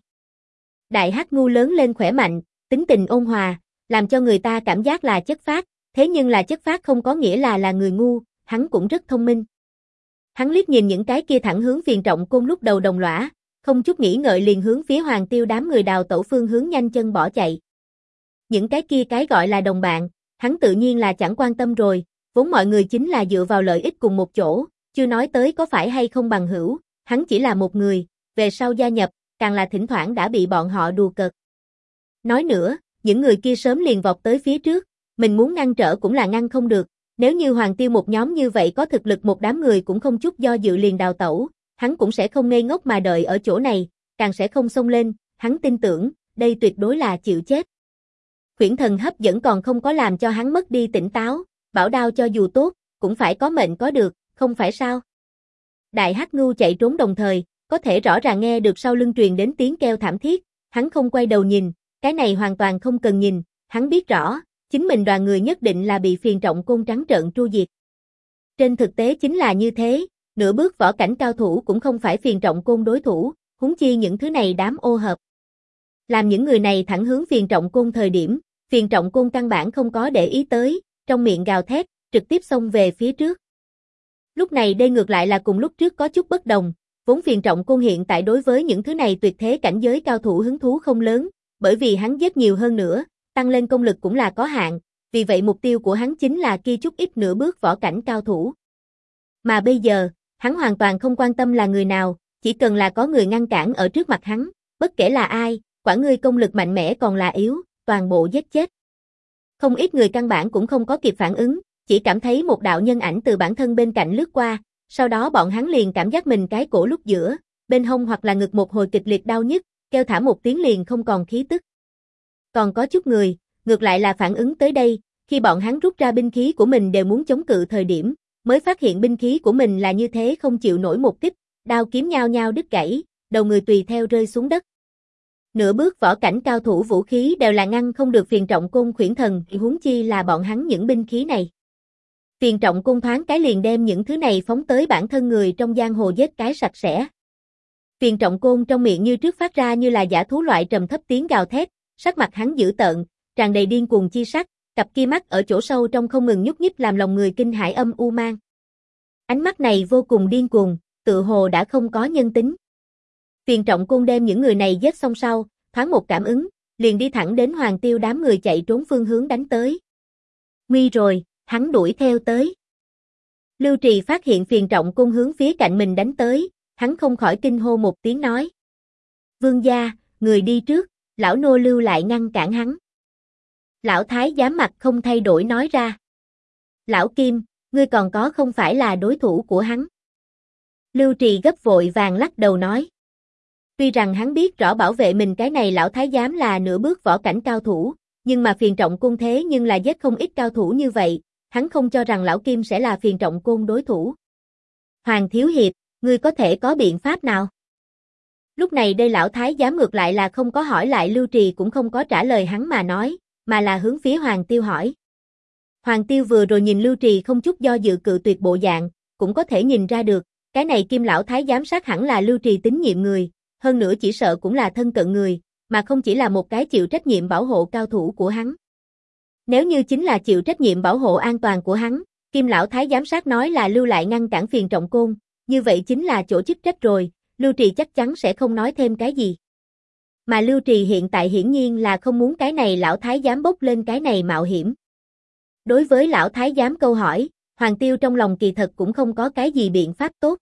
Đại hắc ngu lớn lên khỏe mạnh, tính tình ôn hòa, làm cho người ta cảm giác là chất phác, thế nhưng là chất phác không có nghĩa là người ngu, hắn cũng rất thông minh. Hắn liếc nhìn những cái kia thẳng hướng Phiền Trọng Côn lúc đầu đồng lõa, không chút nghĩ ngợi liền hướng phía Hoàng Tiêu đám người đào tẩu phương hướng nhanh chân bỏ chạy. Những cái kia cái gọi là đồng bạn, hắn tự nhiên là chẳng quan tâm rồi, vốn mọi người chính là dựa vào lợi ích cùng một chỗ, chưa nói tới có phải hay không bằng hữu, hắn chỉ là một người, về sau gia nhập, càng là thỉnh thoảng đã bị bọn họ đùa cợt. Nói nữa, những người kia sớm liền vọt tới phía trước, mình muốn ngăn trở cũng là ngăn không được, nếu như Hoàng Tiêu một nhóm như vậy có thực lực một đám người cũng không chút do dự liền đào tẩu, hắn cũng sẽ không ngây ngốc mà đợi ở chỗ này, càng sẽ không xông lên, hắn tin tưởng, đây tuyệt đối là chịu chết. Khuyển Thần hấp dẫn còn không có làm cho hắn mất đi tỉnh táo, bảo đao cho dù tốt, cũng phải có mệnh có được, không phải sao? Đại hắc ngưu chạy trốn đồng thời, có thể rõ ràng nghe được sau lưng truyền đến tiếng kêu thảm thiết, hắn không quay đầu nhìn, cái này hoàn toàn không cần nhìn, hắn biết rõ, chính mình đoàn người nhất định là bị Phiền Trọng Côn trắng trợn tru diệt. Trên thực tế chính là như thế, nửa bước võ cảnh cao thủ cũng không phải Phiền Trọng Côn đối thủ, huống chi những thứ này đám ô hợp. Làm những người này thẳng hướng Phiền Trọng Côn thời điểm, Phiền Trọng Côn căn bản không có để ý tới, trong miệng gào thét, trực tiếp xông về phía trước. Lúc này đây ngược lại là cùng lúc trước có chút bất đồng, vốn Phiền Trọng Côn hiện tại đối với những thứ này tuyệt thế cảnh giới cao thủ hứng thú không lớn, bởi vì hắn giết nhiều hơn nữa, tăng lên công lực cũng là có hạn, vì vậy mục tiêu của hắn chính là kia chút ít nửa bước võ cảnh cao thủ. Mà bây giờ, hắn hoàn toàn không quan tâm là người nào, chỉ cần là có người ngăn cản ở trước mặt hắn, bất kể là ai, quả ngươi công lực mạnh mẽ còn là yếu, toàn bộ giết chết. Không ít người căn bản cũng không có kịp phản ứng, chỉ cảm thấy một đạo nhân ảnh từ bản thân bên cạnh lướt qua, sau đó bọn hắn liền cảm giác mình cái cổ lúc giữa, bên hông hoặc là ngực một hồi kịch liệt đau nhức, kêu thả một tiếng liền không còn khí tức. Còn có chút người, ngược lại là phản ứng tới đây, khi bọn hắn rút ra binh khí của mình đều muốn chống cự thời điểm, mới phát hiện binh khí của mình là như thế không chịu nổi một kích, đao kiếm nhao nhao đứt gãy, đầu người tùy theo rơi xuống đất. Nửa bước võ cảnh cao thủ vũ khí đều là ngăn không được Phiền Trọng Côn Khuyển Thần, huống chi là bọn hắn những binh khí này. Phiền Trọng Côn thoáng cái liền đem những thứ này phóng tới bản thân người trong giang hồ giết cái sạch sẽ. Phiền Trọng Côn trong miệng như trước phát ra như là dã thú loại trầm thấp tiếng gào thét, sắc mặt hắn dữ tợn, tràn đầy điên cuồng chi sắc, cặp kia mắt ở chỗ sâu trong không ngừng nhúc nhích làm lòng người kinh hãi âm u mang. Ánh mắt này vô cùng điên cuồng, tự hồ đã không có nhân tính. Phiền Trọng Côn đem những người này giết xong sau, thoáng một cảm ứng, liền đi thẳng đến Hoàng Tiêu đám người chạy trốn phương hướng đánh tới. Nguy rồi, hắn đuổi theo tới. Lưu Trì phát hiện Phiền Trọng Côn hướng phía cạnh mình đánh tới, hắn không khỏi kinh hô một tiếng nói. Vương gia, người đi trước, lão nô lưu lại ngăn cản hắn. Lão Thái giám mặt không thay đổi nói ra. Lão Kim, ngươi còn có không phải là đối thủ của hắn. Lưu Trì gấp vội vàng lắc đầu nói. Tuy rằng hắn biết rõ bảo vệ mình cái này lão thái giám là nửa bước võ cảnh cao thủ, nhưng mà Phiền Trọng Côn thế nhưng là giết không ít cao thủ như vậy, hắn không cho rằng Lão Kim sẽ là Phiền Trọng Côn đối thủ. Hoàng Thiếu Hiệp, ngươi có thể có biện pháp nào? Lúc này đây Lão Thái giám ngược lại là không có hỏi lại Lưu Trì cũng không có trả lời hắn mà nói, mà là hướng phía Hoàng Tiêu hỏi. Hoàng Tiêu vừa rồi nhìn Lưu Trì không chút do dự cự tuyệt bộ dạng, cũng có thể nhìn ra được, cái này Kim Lão Thái giám sát hẳn là Lưu Trì tín nhiệm người, hơn nữa chỉ sợ cũng là thân cận người, mà không chỉ là một cái chịu trách nhiệm bảo hộ cao thủ của hắn. Nếu như chính là chịu trách nhiệm bảo hộ an toàn của hắn, Kim Lão Thái giám sát nói là lưu lại ngăn cản Phiền Trọng Côn, như vậy chính là chỗ chức trách rồi, Lưu Trì chắc chắn sẽ không nói thêm cái gì. Mà Lưu Trì hiện tại hiển nhiên là không muốn cái này Lão Thái giám bốc lên cái này mạo hiểm. Đối với Lão Thái giám câu hỏi, Hoàng Tiêu trong lòng kỳ thật cũng không có cái gì biện pháp tốt.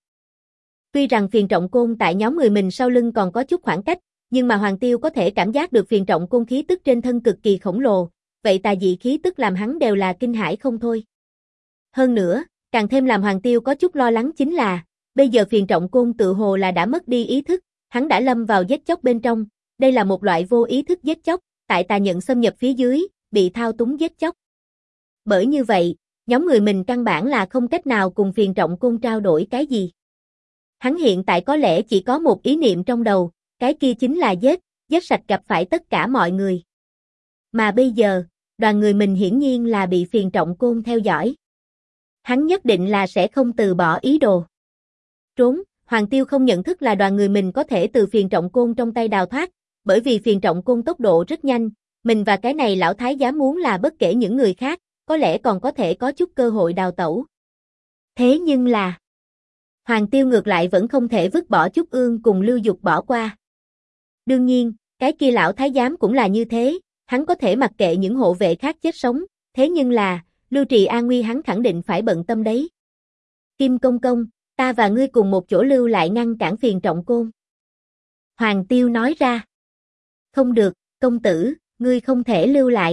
Tuy rằng Phiền Trọng Côn tại nhóm người mình sau lưng còn có chút khoảng cách, nhưng mà Hoàng Tiêu có thể cảm giác được Phiền Trọng Côn khí tức trên thân cực kỳ khổng lồ, vậy tà dị khí tức làm hắn đều là kinh hãi không thôi. Hơn nữa, càng thêm làm Hoàng Tiêu có chút lo lắng chính là, bây giờ Phiền Trọng Côn tự hồ là đã mất đi ý thức, hắn đã lâm vào giết chóc bên trong, đây là một loại vô ý thức giết chóc, tại tà nhận xâm nhập phía dưới, bị thao túng giết chóc. Bởi như vậy, nhóm người mình căn bản là không cách nào cùng Phiền Trọng Côn trao đổi cái gì. Hắn hiện tại có lẽ chỉ có một ý niệm trong đầu, cái kia chính là giết sạch gặp phải tất cả mọi người. Mà bây giờ, đoàn người mình hiển nhiên là bị Phiền Trọng Côn theo dõi. Hắn nhất định là sẽ không từ bỏ ý đồ. Trốn, Hoàng Tiêu không nhận thức là đoàn người mình có thể từ Phiền Trọng Côn trong tay đào thoát, bởi vì Phiền Trọng Côn tốc độ rất nhanh, mình và cái này Lão Thái giám muốn là bất kể những người khác, có lẽ còn có thể có chút cơ hội đào tẩu. Thế nhưng là, Hoàng Tiêu ngược lại vẫn không thể vứt bỏ Trúc Ương cùng Lưu Dục bỏ qua. Đương nhiên, cái kia Lão Thái giám cũng là như thế, hắn có thể mặc kệ những hộ vệ khác chết sống, thế nhưng là, Lưu Trì an nguy hắn khẳng định phải bận tâm đấy. Kim Công Công, ta và ngươi cùng một chỗ lưu lại ngăn cản Phiền Trọng Côn. Hoàng Tiêu nói ra. Không được, công tử, ngươi không thể lưu lại.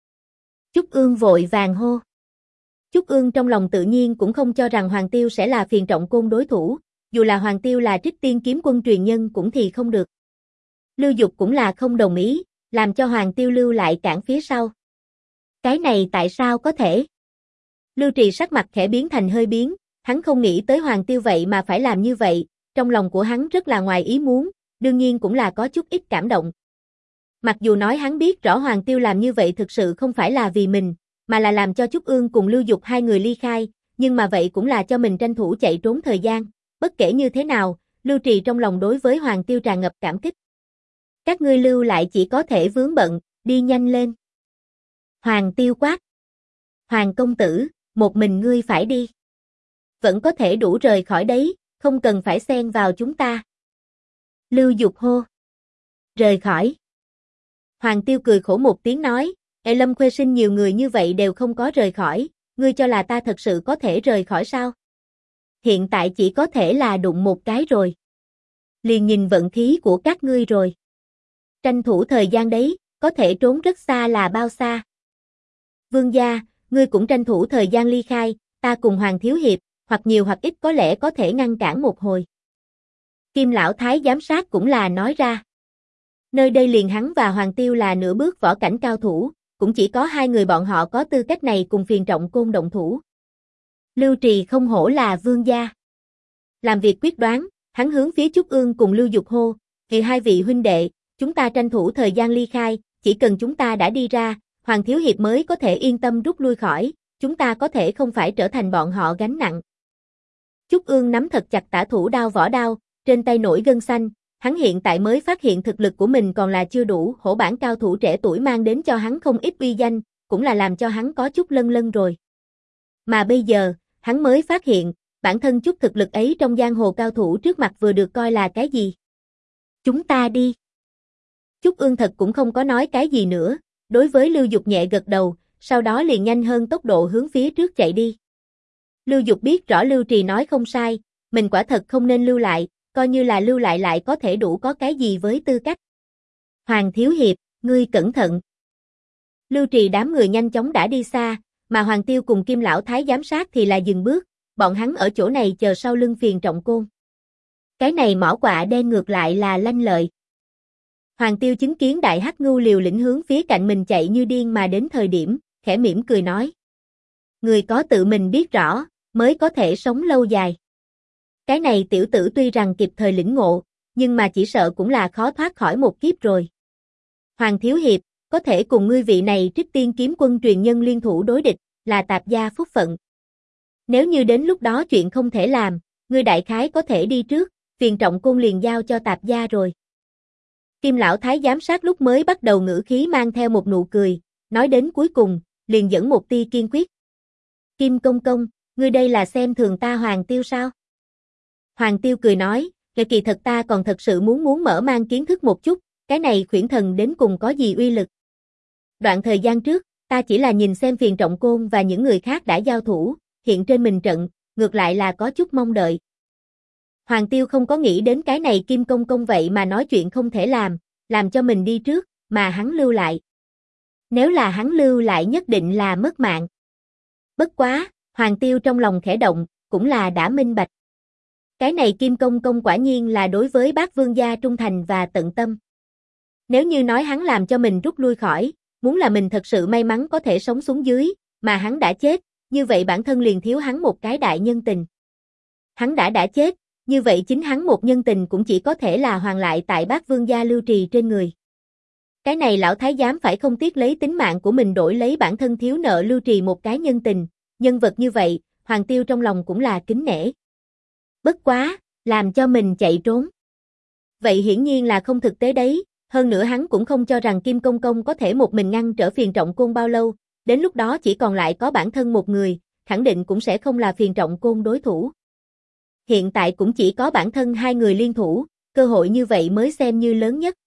Trúc Ương vội vàng hô. Trúc Ương trong lòng tự nhiên cũng không cho rằng Hoàng Tiêu sẽ là Phiền Trọng Côn đối thủ, dù là Hoàng Tiêu là Trích Tiên kiếm quân truyền nhân cũng thì không được. Lưu Dục cũng là không đồng ý, làm cho Hoàng Tiêu lưu lại cản phía sau. Cái này tại sao có thể? Lưu Trì sắc mặt khẽ biến thành hơi biến, hắn không nghĩ tới Hoàng Tiêu vậy mà phải làm như vậy, trong lòng của hắn rất là ngoài ý muốn, đương nhiên cũng là có chút ít cảm động. Mặc dù nói hắn biết rõ Hoàng Tiêu làm như vậy thực sự không phải là vì mình, mà là làm cho Trúc Ương cùng Lưu Dục hai người ly khai, nhưng mà vậy cũng là cho mình tranh thủ chạy trốn thời gian, bất kể như thế nào, Lưu Trì trong lòng đối với Hoàng Tiêu tràn ngập cảm kích. Các ngươi lưu lại chỉ có thể vướng bận, đi nhanh lên. Hoàng Tiêu quát. Hoàng công tử, một mình ngươi phải đi. Vẫn có thể đủ rời khỏi đấy, không cần phải xen vào chúng ta. Lưu Dục hô. Rời khỏi. Hoàng Tiêu cười khổ một tiếng nói, Lâm Khuê Sinh nhiều người như vậy đều không có rời khỏi, ngươi cho là ta thật sự có thể rời khỏi sao? Hiện tại chỉ có thể là đụng một cái rồi. Liền nhìn vận khí của các ngươi rồi. Tranh thủ thời gian đấy, có thể trốn rất xa là bao xa? Vương gia, ngươi cũng tranh thủ thời gian ly khai, ta cùng Hoàng Thiếu Hiệp, hoặc nhiều hoặc ít có lẽ có thể ngăn cản một hồi. Kim Lão Thái giám sát cũng là nói ra. Nơi đây liền hắn và Hoàng Tiêu là nửa bước võ cảnh cao thủ, cũng chỉ có hai người bọn họ có tư cách này cùng Phiền Trọng Côn động thủ. Lưu Trì không hổ là vương gia. Làm việc quyết đoán, hắn hướng phía Trúc Ương cùng Lưu Dục hô, thì hai vị huynh đệ, chúng ta tranh thủ thời gian ly khai, chỉ cần chúng ta đã đi ra, Hoàng Thiếu Hiệp mới có thể yên tâm rút lui khỏi, chúng ta có thể không phải trở thành bọn họ gánh nặng. Trúc Ương nắm thật chặt tả thủ đao vỏ đao, trên tay nổi gân xanh, hắn hiện tại mới phát hiện thực lực của mình còn là chưa đủ, hổ bản cao thủ trẻ tuổi mang đến cho hắn không ít uy danh, cũng là làm cho hắn có chút lân lân rồi. Mà bây giờ, hắn mới phát hiện, bản thân chút thực lực ấy trong giang hồ cao thủ trước mặt vừa được coi là cái gì. Chúng ta đi. Trúc Ương thật cũng không có nói cái gì nữa, đối với Lưu Dục nhẹ gật đầu, sau đó liền nhanh hơn tốc độ hướng phía trước chạy đi. Lưu Dục biết rõ Lưu Trì nói không sai, mình quả thật không nên lưu lại, coi như là lưu lại có thể đủ có cái gì với tư cách. Hoàng Thiếu Hiệp, ngươi cẩn thận. Lưu Trì đám người nhanh chóng đã đi xa, mà Hoàng Tiêu cùng Kim Lão Thái giám sát thì là dừng bước, bọn hắn ở chỗ này chờ sau lưng Phiền Trọng Côn. Cái này mỏ quạ đen ngược lại là lanh lợi. Hoàng Tiêu chứng kiến đại hắc ngưu liều lĩnh hướng phía cạnh mình chạy như điên mà đến thời điểm, khẽ mỉm cười nói. Người có tự mình biết rõ, mới có thể sống lâu dài. Cái này tiểu tử tuy rằng kịp thời lĩnh ngộ, nhưng mà chỉ sợ cũng là khó thoát khỏi một kiếp rồi. Hoàng Thiếu Hiệp, có thể cùng ngươi vị này Trích Tiên kiếm quân truyền nhân liên thủ đối địch, là Tạp gia phúc phận. Nếu như đến lúc đó chuyện không thể làm, ngươi đại khái có thể đi trước, phiền Trọng Côn liền giao cho Tạp gia rồi. Kim lão thái giám sát lúc mới bắt đầu ngữ khí mang theo một nụ cười, nói đến cuối cùng, liền dẫn một tia kiên quyết. Kim công công, ngươi đây là xem thường ta Hoàng Tiêu sao? Hoàng Tiêu cười nói, kỳ thật ta còn thật sự muốn mở mang kiến thức một chút, cái này khuyển thần đến cùng có gì uy lực. Đoạn thời gian trước, ta chỉ là nhìn xem phiền Trọng Côn và những người khác đã giao thủ, hiện trên mình trận, ngược lại là có chút mong đợi. Hoàng Tiêu không có nghĩ đến cái này Kim công công vậy mà nói chuyện không thể làm cho mình đi trước, mà hắn lưu lại. Nếu là hắn lưu lại nhất định là mất mạng. Bất quá, Hoàng Tiêu trong lòng khẽ động, cũng là đã minh bạch. Cái này Kim công công quả nhiên là đối với Bác Vương gia trung thành và tận tâm. Nếu như nói hắn làm cho mình rút lui khỏi, muốn là mình thật sự may mắn có thể sống xuống dưới, mà hắn đã chết, như vậy bản thân liền thiếu hắn một cái đại nhân tình. Hắn đã chết, như vậy chính hắn một nhân tình cũng chỉ có thể là hoàn lại tại Bác Vương gia lưu trì trên người. Cái này lão thái giám phải không tiếc lấy tính mạng của mình đổi lấy bản thân thiếu nợ lưu trì một cái nhân tình, nhân vật như vậy, Hoàng Tiêu trong lòng cũng là kính nể. Bất quá, làm cho mình chạy trốn. Vậy hiển nhiên là không thực tế đấy, hơn nữa hắn cũng không cho rằng Kim công công có thể một mình ngăn trở phiền Trọng Côn bao lâu, đến lúc đó chỉ còn lại có bản thân một người, khẳng định cũng sẽ không là phiền Trọng Côn đối thủ. Hiện tại cũng chỉ có bản thân hai người liên thủ, cơ hội như vậy mới xem như lớn nhất.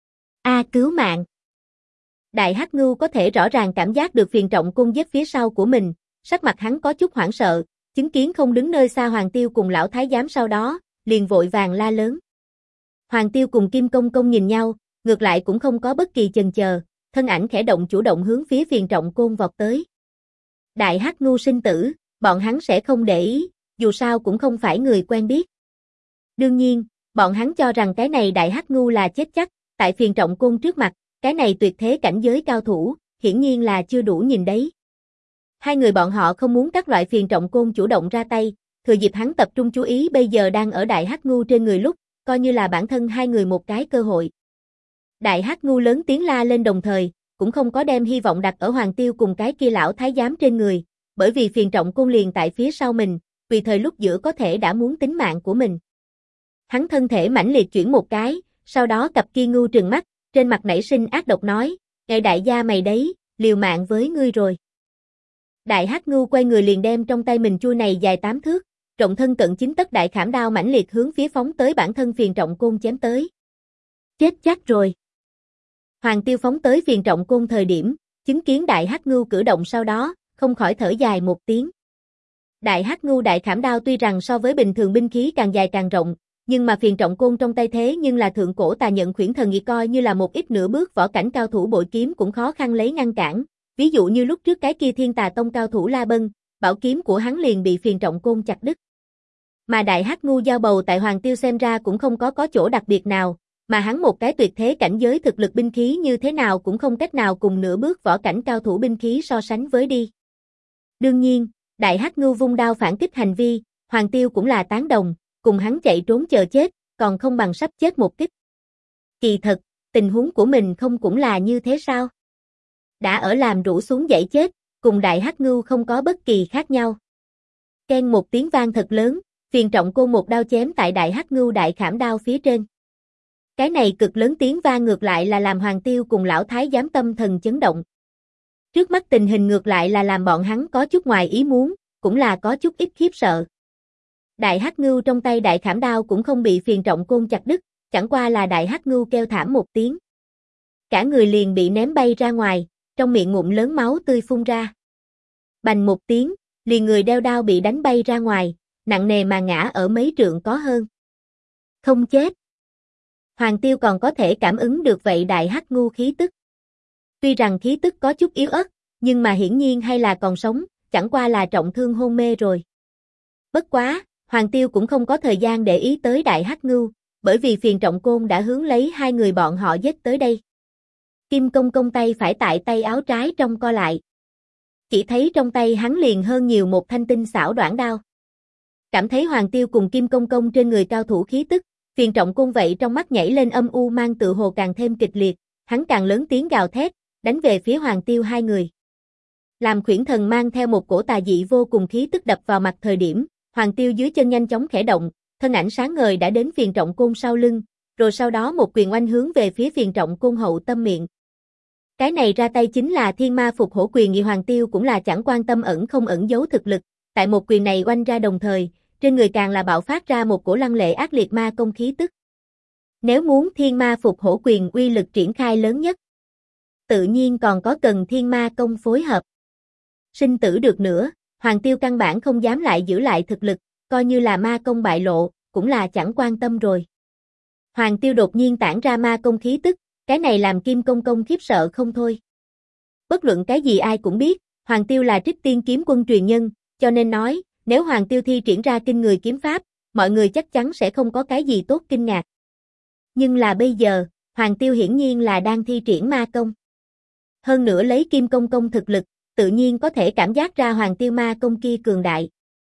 Cứu mạng! Đại Hắc Ngưu có thể rõ ràng cảm giác được phiền Trọng Côn giết phía sau của mình, sắc mặt hắn có chút hoảng sợ, chứng kiến không đứng nơi xa Hoàng Tiêu cùng lão thái giám sau đó, liền vội vàng la lớn. Hoàng Tiêu cùng Kim công công nhìn nhau, ngược lại cũng không có bất kỳ chần chờ, thân ảnh khẽ động chủ động hướng phía phiền Trọng Côn vọt tới. Đại Hắc Ngưu sinh tử, bọn hắn sẽ không để ý, dù sao cũng không phải người quen biết. Đương nhiên, bọn hắn cho rằng cái này Đại Hắc Ngưu là chết chắc, tại phiền Trọng Côn trước mặt, cái này tuyệt thế cảnh giới cao thủ, hiển nhiên là chưa đủ nhìn đấy. Hai người bọn họ không muốn các loại phiền Trọng Côn chủ động ra tay, thừa dịp hắn tập trung chú ý bây giờ đang ở Đại Hắc Ngưu trên người lúc, coi như là bản thân hai người một cái cơ hội. Đại Hắc Ngưu lớn tiếng la lên đồng thời, cũng không có đem hy vọng đặt ở Hoàng Tiêu cùng cái kia lão thái giám trên người, bởi vì phiền Trọng Côn liền tại phía sau mình, vì thời lúc giữa có thể đã muốn tính mạng của mình. Hắn thân thể mãnh liệt chuyển một cái, sau đó cặp kia ngưu trừng mắt, trên mặt nảy sinh ác độc nói, "Ngài đại gia mày đấy, liều mạng với ngươi rồi." Đại Hắc Ngưu quay người liền đem trong tay mình chuôi này dài 8 thước, rộng thân cận 9 tấc đại khảm đao mãnh liệt hướng phía phóng tới bản thân phiền Trọng Côn chém tới. Chết chắc rồi. Hoàng Tiêu phóng tới phiền Trọng Côn thời điểm, chứng kiến Đại Hắc Ngưu cử động sau đó, không khỏi thở dài một tiếng. Đại Hắc Ngưu đại khảm đao tuy rằng so với bình thường binh khí càng dài càng rộng, nhưng mà phiền Trọng Côn trong tay thế nhưng là thượng cổ tà nhận khuyển thần nghĩ coi như là một ít nửa bước võ cảnh cao thủ bội kiếm cũng khó khăn lấy ngăn cản. Ví dụ như lúc trước cái kia Thiên Tà Tông cao thủ La Bân, bảo kiếm của hắn liền bị phiền Trọng Côn chặt đứt. Mà Đại Hắc Ngưu giao bầu tại Hoàng Tiêu xem ra cũng không có chỗ đặc biệt nào, mà hắn một cái tuyệt thế cảnh giới thực lực binh khí như thế nào cũng không cách nào cùng nửa bước võ cảnh cao thủ binh khí so sánh với đi. Đương nhiên, Đại Hắc Ngưu vung đao phản kích hành vi, Hoàng Tiêu cũng là tán đồng, cùng hắn chạy trốn chờ chết, còn không bằng sắp chết một kích. Kỳ thật, tình huống của mình không cũng là như thế sao? Đã ở làm rũ xuống dãy chết, cùng Đại Hắc Ngưu không có bất kỳ khác nhau. Keng một tiếng vang thật lớn, phiền Trọng Côn một đao chém tại Đại Hắc Ngưu đại khảm đao phía trên. Cái này cực lớn tiếng vang ngược lại là làm Hoàng Tiêu cùng lão thái giám tâm thần chấn động. Trước mắt tình hình ngược lại là làm bọn hắn có chút ngoài ý muốn, cũng là có chút ít khiếp sợ. Đại Hắc Ngưu trong tay đại khảm đao cũng không bị phiền Trọng Côn chặt đứt, chẳng qua là Đại Hắc Ngưu kêu thảm một tiếng. Cả người liền bị ném bay ra ngoài, trong miệng ngụm lớn máu tươi phun ra. Bành một tiếng, liền người đeo đao bị đánh bay ra ngoài, nặng nề mà ngã ở mấy trượng có hơn. Không chết. Hoàng Tiêu còn có thể cảm ứng được vậy Đại Hắc Ngưu khí tức. Tuy rằng khí tức có chút yếu ớt, nhưng mà hiển nhiên hay là còn sống, chẳng qua là trọng thương hôn mê rồi. Bất quá, Hoàng Tiêu cũng không có thời gian để ý tới Đại Hắc Ngưu, bởi vì Phiền Trọng Côn đã hướng lấy hai người bọn họ giết tới đây. Kim Công Công tay phải tại tay áo trái trong co lại. Chỉ thấy trong tay hắn liền hơn nhiều một thanh tinh xảo đoản đao. Cảm thấy Hoàng Tiêu cùng Kim Công Công trên người cao thủ khí tức, Phiền Trọng Côn vậy trong mắt nhảy lên âm u mang tự hồ càng thêm kịch liệt, hắn càng lớn tiếng gào thét, đánh về phía Hoàng Tiêu hai người. Làm Khuyển Thần mang theo một cổ tà dị vô cùng khí tức đập vào mặt thời điểm, Hoàng Tiêu dưới chân nhanh chóng khẽ động, thân ảnh sáng ngời đã đến Phiền Trọng Côn sau lưng, rồi sau đó một quyền oanh hướng về phía Phiền Trọng Côn hậu tâm miệng. Cái này ra tay chính là Thiên Ma Phục Hổ Quyền. Hoàng Tiêu cũng là chẳng quan tâm ẩn không ẩn giấu thực lực, tại một quyền này oanh ra đồng thời, trên người càng là bạo phát ra một cổ lăng lệ ác liệt ma công khí tức. Nếu muốn Thiên Ma Phục Hổ Quyền uy lực triển khai lớn nhất, tự nhiên còn có cần Thiên Ma Công phối hợp. Sinh tử được nữa, Hoàng Tiêu căn bản không dám lại giữ lại thực lực, coi như là ma công bại lộ, cũng là chẳng quan tâm rồi. Hoàng Tiêu đột nhiên tản ra ma công khí tức, cái này làm Kim Công Công khiếp sợ không thôi. Bất luận cái gì ai cũng biết, Hoàng Tiêu là Trích Tiên Kiếm Quân truyền nhân, cho nên nói, nếu Hoàng Tiêu thi triển ra kinh người kiếm pháp, mọi người chắc chắn sẽ không có cái gì tốt kinh ngạc. Nhưng là bây giờ, Hoàng Tiêu hiển nhiên là đang thi triển ma công. Hơn nữa lấy Kim Công Công thực lực, tự nhiên có thể cảm giác ra Hoàng Tiêu ma công kia cường đại.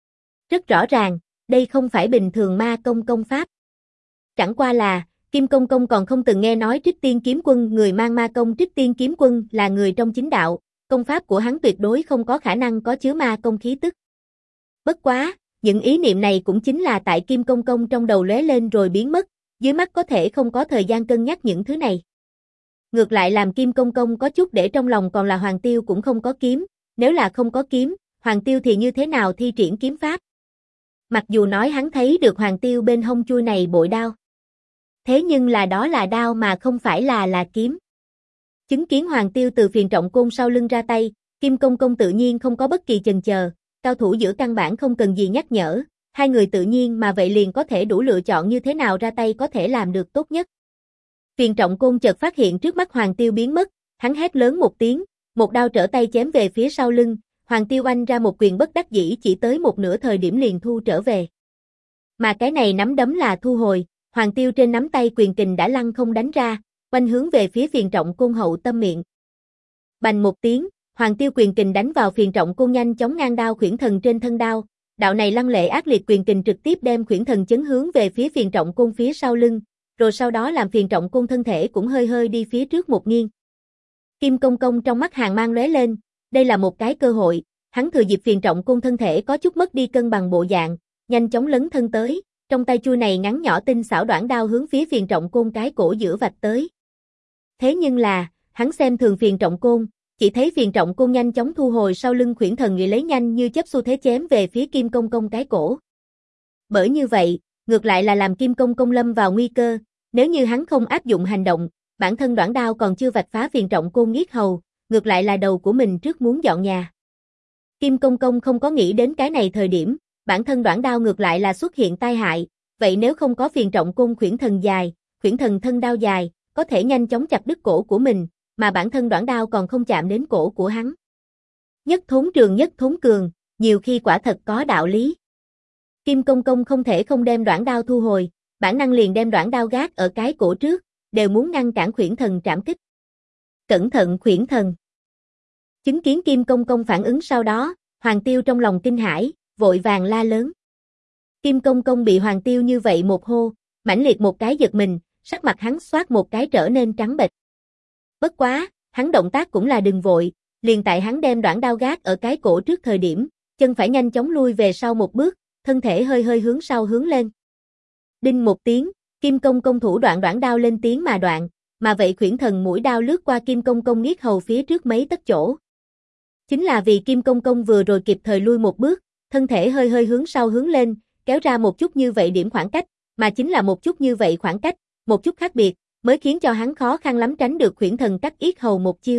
Rất rõ ràng, đây không phải bình thường ma công công pháp. Chẳng qua là, Kim Công Công còn không từng nghe nói Trích Tiên Kiếm Quân, người mang ma công Trích Tiên Kiếm Quân là người trong chính đạo, công pháp của hắn tuyệt đối không có khả năng có chứa ma công khí tức. Bất quá, những ý niệm này cũng chính là tại Kim Công Công trong đầu lóe lên rồi biến mất, dưới mắt có thể không có thời gian cân nhắc những thứ này. Ngược lại làm Kim Công Công có chút để trong lòng còn là Hoàng Tiêu cũng không có kiếm, nếu là không có kiếm, Hoàng Tiêu thì như thế nào thi triển kiếm pháp? Mặc dù nói hắn thấy được Hoàng Tiêu bên hông chui này bội đao. Thế nhưng là đó là đao mà không phải là kiếm. Chứng kiến Hoàng Tiêu từ Phiền Trọng Côn sau lưng ra tay, Kim Công Công tự nhiên không có bất kỳ chần chờ, cao thủ giữa căn bản không cần gì nhắc nhở, hai người tự nhiên mà vậy liền có thể đủ lựa chọn như thế nào ra tay có thể làm được tốt nhất. Phiền Trọng Côn chợt phát hiện trước mắt Hoàng Tiêu biến mất, hắn hét lớn một tiếng, một đao trở tay chém về phía sau lưng, Hoàng Tiêu oanh ra một quyền bất đắc dĩ chỉ tới một nửa thời điểm liền thu trở về. Mà cái này nắm đấm là thu hồi, Hoàng Tiêu trên nắm tay quyền kình đã lăng không đánh ra, oanh hướng về phía Phiền Trọng Côn hậu tâm miệng. Bành một tiếng, Hoàng Tiêu quyền kình đánh vào Phiền Trọng Côn nhanh chóng ngang đao Khuyển Thần trên thân đao, đạo này lăng lệ ác liệt quyền kình trực tiếp đem Khuyển Thần chấn hướng về phía Phiền Trọng Côn phía sau lưng, rồi sau đó làm Phiền Trọng Côn thân thể cũng hơi hơi đi phía trước một nghiêng. Kim Công Công trong mắt hàn mang lóe lên, đây là một cái cơ hội, hắn thừa dịp Phiền Trọng Côn thân thể có chút mất đi cân bằng bộ dạng, nhanh chóng lấn thân tới, trong tay chui này ngắn nhỏ tinh xảo đoản đao hướng phía Phiền Trọng Côn cái cổ giữa vạch tới. Thế nhưng là, hắn xem thường Phiền Trọng Côn, chỉ thấy Phiền Trọng Côn nhanh chóng thu hồi sau lưng Khuyển Thần người lấy nhanh như chớp xu thế chém về phía Kim Công Công cái cổ. Bởi như vậy, ngược lại là làm Kim Công Công lâm vào nguy cơ, nếu như hắn không áp dụng hành động, bản thân đoản đao còn chưa vạch phá Phiền Trọng Côn yết hầu, ngược lại là đầu của mình trước muốn dọn nhà. Kim Công Công không có nghĩ đến cái này thời điểm, bản thân đoản đao ngược lại là xuất hiện tai hại, vậy nếu không có Phiền Trọng Côn Khuyển Thần dài, Khuyển Thần thân đao dài, có thể nhanh chóng chặt đứt cổ của mình, mà bản thân đoản đao còn không chạm đến cổ của hắn. Nhất thốn trường nhất thốn cường, nhiều khi quả thật có đạo lý. Kim Công Công không thể không đem đoản đao thu hồi, bản năng liền đem đoản đao gác ở cái cổ trước, đều muốn ngăn cản Khuyển Thần trảm kích. Cẩn thận Khuyển Thần! Chứng kiến Kim Công Công phản ứng sau đó, Hoàng Tiêu trong lòng kinh hãi, vội vàng la lớn. Kim Công Công bị Hoàng Tiêu như vậy một hô, mãnh liệt một cái giật mình, sắc mặt hắn xoát một cái trở nên trắng bệch. Bất quá, hắn động tác cũng là đừng vội, liền tại hắn đem đoản đao gác ở cái cổ trước thời điểm, chân phải nhanh chóng lui về sau một bước, thân thể hơi hơi hướng sau hướng lên. Đinh một tiếng, Kim Công Công thủ đoạn đoản đao lên tiếng mà đoạn, mà vậy Khuyển Thần mũi đao lướt qua Kim Công Công yết hầu phía trước mấy tấc chỗ. Chính là vì Kim Công Công vừa rồi kịp thời lui một bước, thân thể hơi hơi hướng sau hướng lên, kéo ra một chút như vậy điểm khoảng cách, mà chính là một chút như vậy khoảng cách, một chút khác biệt, mới khiến cho hắn khó khăn lắm tránh được Khuyển Thần cắt yết hầu một chiêu.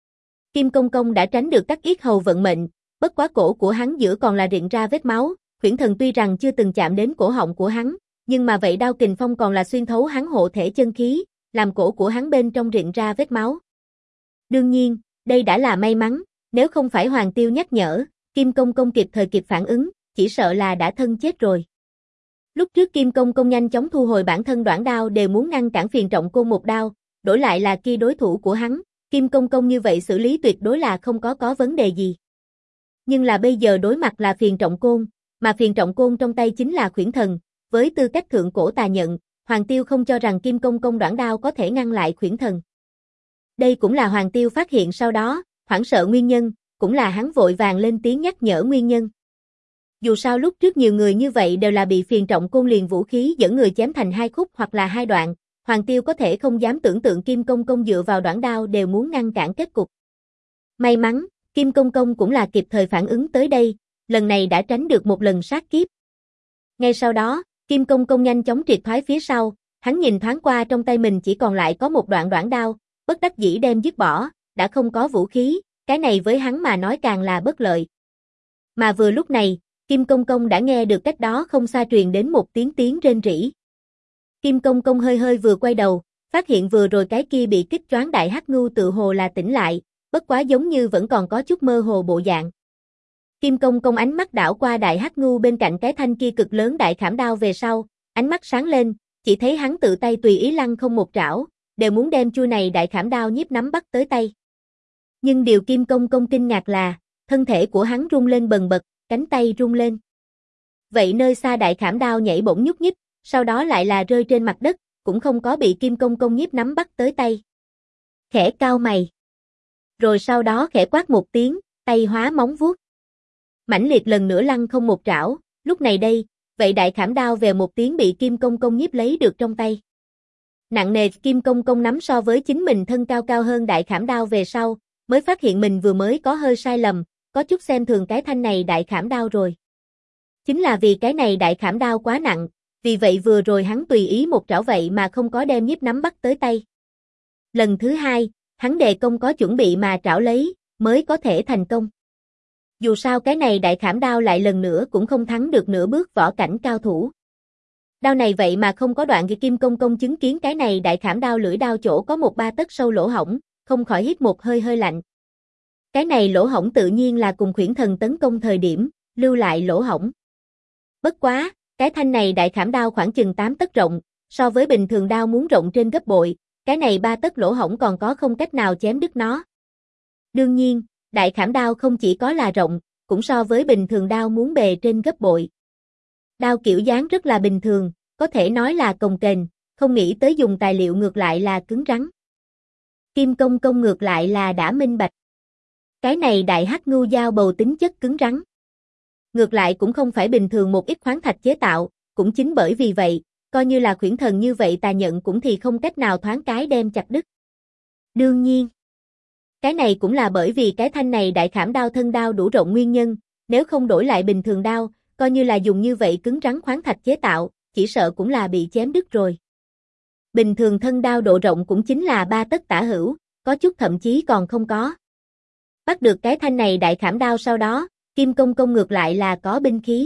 Kim Công Công đã tránh được cắt yết hầu vận mệnh, bất quá cổ của hắn giữa còn là rịn ra vết máu, Khuyển Thần tuy rằng chưa từng chạm đến cổ họng của hắn, nhưng mà vậy đao kình phong còn là xuyên thấu hắn hộ thể chân khí, làm cổ của hắn bên trong rịn ra vết máu. Đương nhiên, đây đã là may mắn, nếu không phải Hoàng Tiêu nhắc nhở, Kim Công Công kịp thời kịp phản ứng, chỉ sợ là đã thân chết rồi. Lúc trước Kim Công Công nhanh chóng thu hồi bản thân đoản đao đều muốn ngăn cản Phiền Trọng Côn một đao, đổi lại là kia đối thủ của hắn, Kim Công Công như vậy xử lý tuyệt đối là không có vấn đề gì. Nhưng là bây giờ đối mặt là Phiền Trọng Côn, mà Phiền Trọng Côn trong tay chính là Khuyển Thần, với tư cách thượng cổ tà nhận, Hoàng Tiêu không cho rằng Kim Công Công đoản đao có thể ngăn lại Khuyển Thần. Đây cũng là Hoàng Tiêu phát hiện sau đó, hoảng sợ nguyên nhân, cũng là hắn vội vàng lên tiếng nhắc nhở nguyên nhân. Dù sao lúc trước nhiều người như vậy đều là bị Phiền Trọng Côn liền vũ khí dẫn người chém thành hai khúc hoặc là hai đoạn, Hoàng Tiêu có thể không dám tưởng tượng Kim Công Công dựa vào đoản đao đều muốn ngăn cản kết cục. May mắn, Kim Công Công cũng là kịp thời phản ứng tới đây, lần này đã tránh được một lần sát kiếp. Ngay sau đó, Kim Công Công nhanh chóng triệt thoái phía sau, hắn nhìn thoáng qua trong tay mình chỉ còn lại có một đoạn đoản đao, bất đắc dĩ đem dứt bỏ, đã không có vũ khí, cái này với hắn mà nói càng là bất lợi. Mà vừa lúc này, Kim Công Công đã nghe được cách đó không xa truyền đến một tiếng rên rỉ. Kim Công Công hơi vừa quay đầu, phát hiện vừa rồi cái kia bị kích choáng đại hắc ngưu tự hồ là tỉnh lại, bất quá giống như vẫn còn có chút mơ hồ bộ dạng. Kim Công Công ánh mắt đảo qua đại hắc ngưu bên cạnh cái thanh kia cực lớn đại khảm đao về sau, ánh mắt sáng lên, chỉ thấy hắn tự tay tùy ý lăng không một trảo, đều muốn đem chuôi này đại khảm đao nhiếp nắm bắt tới tay. Nhưng điều Kim Công Công kinh ngạc là, thân thể của hắn rung lên bần bật, cánh tay rung lên. Vậy nơi xa đại khảm đao nhảy bổng nhúc nhích, sau đó lại là rơi trên mặt đất, cũng không có bị Kim Công Công nhiếp nắm bắt tới tay. Khẽ cau mày. Rồi sau đó khẽ quát một tiếng, tay hóa móng vuốt. Mãnh liệt lần nữa lăng không một trảo, lúc này đây, vậy đại khảm đao vèo một tiếng bị Kim Công Công nhiếp lấy được trong tay. Nặng nề Kim Công Công nắm so với chính mình thân cao hơn đại khảm đao về sau, mới phát hiện mình vừa mới có hơi sai lầm, có chút xem thường cái thanh này đại khảm đao rồi. Chính là vì cái này đại khảm đao quá nặng, vì vậy vừa rồi hắn tùy ý một trảo vậy mà không có đem nhiếp nắm bắt tới tay. Lần thứ hai, hắn đề công có chuẩn bị mà trảo lấy, mới có thể thành công. Dù sao cái này đại khảm đao lại lần nữa cũng không thắng được nửa bước võ cảnh cao thủ. Đao này vậy mà không có đoạn. Kim Công Công chứng kiến cái này đại khảm đao lưỡi đao chỗ có một 3 tấc sâu lỗ hổng, không khỏi hít một hơi lạnh. Cái này lỗ hổng tự nhiên là cùng Khuyển Thần tấn công thời điểm, lưu lại lỗ hổng. Bất quá, cái thanh này đại khảm đao khoảng chừng 8 tấc rộng, so với bình thường đao muốn rộng trên gấp bội, cái này 3 tấc lỗ hổng còn có không cách nào chém đứt nó. Đương nhiên, đại khảm đao không chỉ có là rộng, cũng so với bình thường đao muốn bề trên gấp bội. Đao kiểu dáng rất là bình thường, có thể nói là cồng kềnh, không nghĩ tới dùng tài liệu ngược lại là cứng rắn. Kim Công Công ngược lại là đã minh bạch. Cái này đại hắc ngưu dao bầu tính chất cứng rắn. Ngược lại cũng không phải bình thường một ít khoáng thạch chế tạo, cũng chính bởi vì vậy, coi như là Khuyển Thần như vậy tà nhận cũng thì không cách nào thoáng cái đem chặt đứt. Đương nhiên, cái này cũng là bởi vì cái thanh này đại khảm đao thân đao đủ rộng nguyên nhân, nếu không đổi lại bình thường đao, coi như là dùng như vậy cứng rắn khoáng thạch chế tạo, chỉ sợ cũng là bị chém đứt rồi. Bình thường thân đao độ rộng cũng chính là 3 tấc tả hữu, có chút thậm chí còn không có. Bắt được cái thanh này đại khảm đao sau đó, Kim Công Công ngược lại là có binh khí.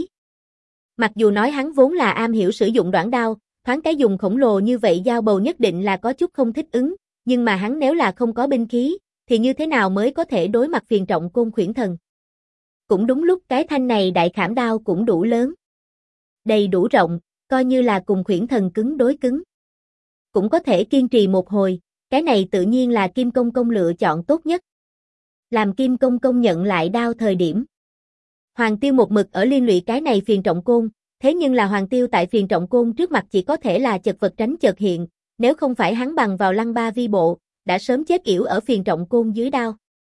Mặc dù nói hắn vốn là am hiểu sử dụng đoản đao, thoáng cái dùng khổng lồ như vậy dao bầu nhất định là có chút không thích ứng, nhưng mà hắn nếu là không có binh khí, thì như thế nào mới có thể đối mặt Phiền Trọng Côn Khuyển Thần. Cũng đúng lúc cái thanh này đại khảm đao cũng đủ lớn. Đầy đủ rộng, coi như là cùng Khuyển Thần cứng đối cứng. Cũng có thể kiên trì một hồi, cái này tự nhiên là Kim Công Công lựa chọn tốt nhất. Làm Kim Công Công nhận lại đao thời điểm. Hoàng Tiêu một mực ở liên lụy cái này Phiền Trọng Côn, thế nhưng là Hoàng Tiêu tại Phiền Trọng Côn trước mặt chỉ có thể là chật vật tránh chợt hiện, nếu không phải hắn bằng vào lăng ba vi bộ, đã sớm chết yểu ở Phiền Trọng Côn dưới đao.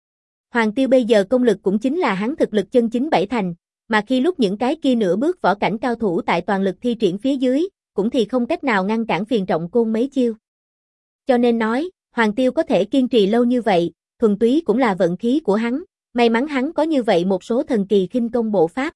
Hoàng Tiêu bây giờ công lực cũng chính là hắn thực lực chân chính 7 thành, mà khi lúc những cái kia nửa bước võ cảnh cao thủ tại toàn lực thi triển phía dưới, cũng thì không cách nào ngăn cản Phiền Trọng Côn mấy chiêu. Cho nên nói, Hoàng Tiêu có thể kiên trì lâu như vậy, thuần túy cũng là vận khí của hắn, may mắn hắn có như vậy một số thần kỳ khinh công bộ pháp.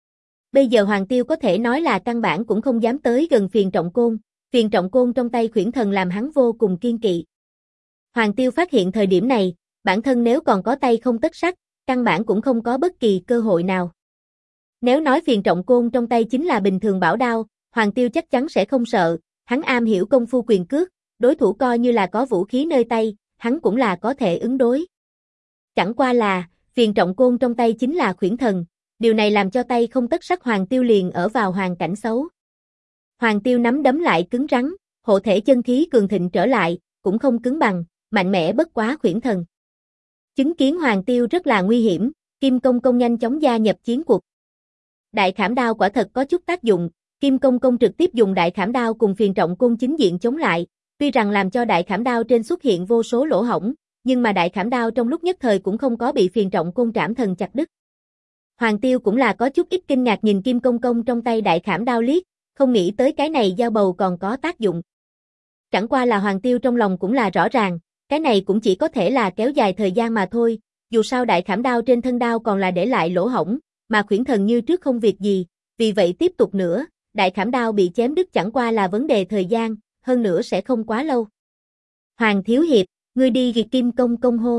Bây giờ Hoàng Tiêu có thể nói là căn bản cũng không dám tới gần Phiền Trọng Côn trong tay Khuyển Thần làm hắn vô cùng kiên kỵ. Hoàng Tiêu phát hiện thời điểm này, bản thân nếu còn có tay không tất sắt, căn bản cũng không có bất kỳ cơ hội nào. Nếu nói Phiền Trọng Côn trong tay chính là bình thường bảo đao, Hoàng Tiêu chắc chắn sẽ không sợ, hắn am hiểu công phu quyền cước, đối thủ coi như là có vũ khí nơi tay, hắn cũng là có thể ứng đối. Chẳng qua là, Phiền Trọng Côn trong tay chính là Khuyển Thần, điều này làm cho tay không tất sắt Hoàng Tiêu liền ở vào hoàn cảnh xấu. Hoàng Tiêu nắm đấm lại cứng rắn, hộ thể chân khí cường thịnh trở lại, cũng không cứng bằng, mạnh mẽ bất quá Khuyển Thần. Chứng kiến Hoàng Tiêu rất là nguy hiểm, Kim Công Công nhanh chóng gia nhập chiến cuộc. Đại Khảm Đao quả thật có chút tác dụng, Kim Công Công trực tiếp dùng Đại Khảm Đao cùng Phiền Trọng Côn chính diện chống lại, tuy rằng làm cho Đại Khảm Đao trên xuất hiện vô số lỗ hổng, nhưng mà Đại Khảm Đao trong lúc nhất thời cũng không có bị Phiền Trọng Côn trảm thần chặt đứt. Hoàng Tiêu cũng là có chút ít kinh ngạc nhìn Kim Công Công trong tay Đại Khảm Đao liếc, không nghĩ tới cái này dao bầu còn có tác dụng. Chẳng qua là Hoàng Tiêu trong lòng cũng là rõ ràng, cái này cũng chỉ có thể là kéo dài thời gian mà thôi, dù sao Đại Khảm Đao trên thân đao còn là để lại lỗ hổng, mà Khuyển Thần như trước không việc gì, vì vậy tiếp tục nữa, Đại Khảm Đao bị chém đứt chẳng qua là vấn đề thời gian, hơn nữa sẽ không quá lâu. Hoàng Thiếu Hiệp, ngươi đi ghi Kim Công Công hô.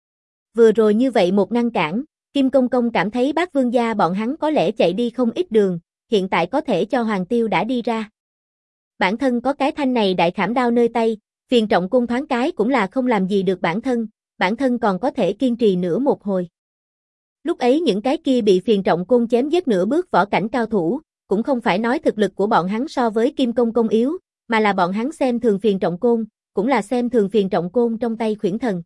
Vừa rồi như vậy một ngăn cản, Kim Công Công cảm thấy Bác Vương gia bọn hắn có lẽ chạy đi không ít đường, hiện tại có thể cho Hoàng Tiêu đã đi ra. Bản thân có cái thanh này Đại Khảm Đao nơi tay, Phiền Trọng Côn thoáng cái cũng là không làm gì được bản thân còn có thể kiên trì nửa một hồi. Lúc ấy những cái kia bị Phiền Trọng Côn chém giết nửa bước võ cảnh cao thủ, cũng không phải nói thực lực của bọn hắn so với Kim Công Công yếu, mà là bọn hắn xem thường Phiền Trọng Côn, cũng là xem thường Phiền Trọng Côn trong tay Khuyển Thần.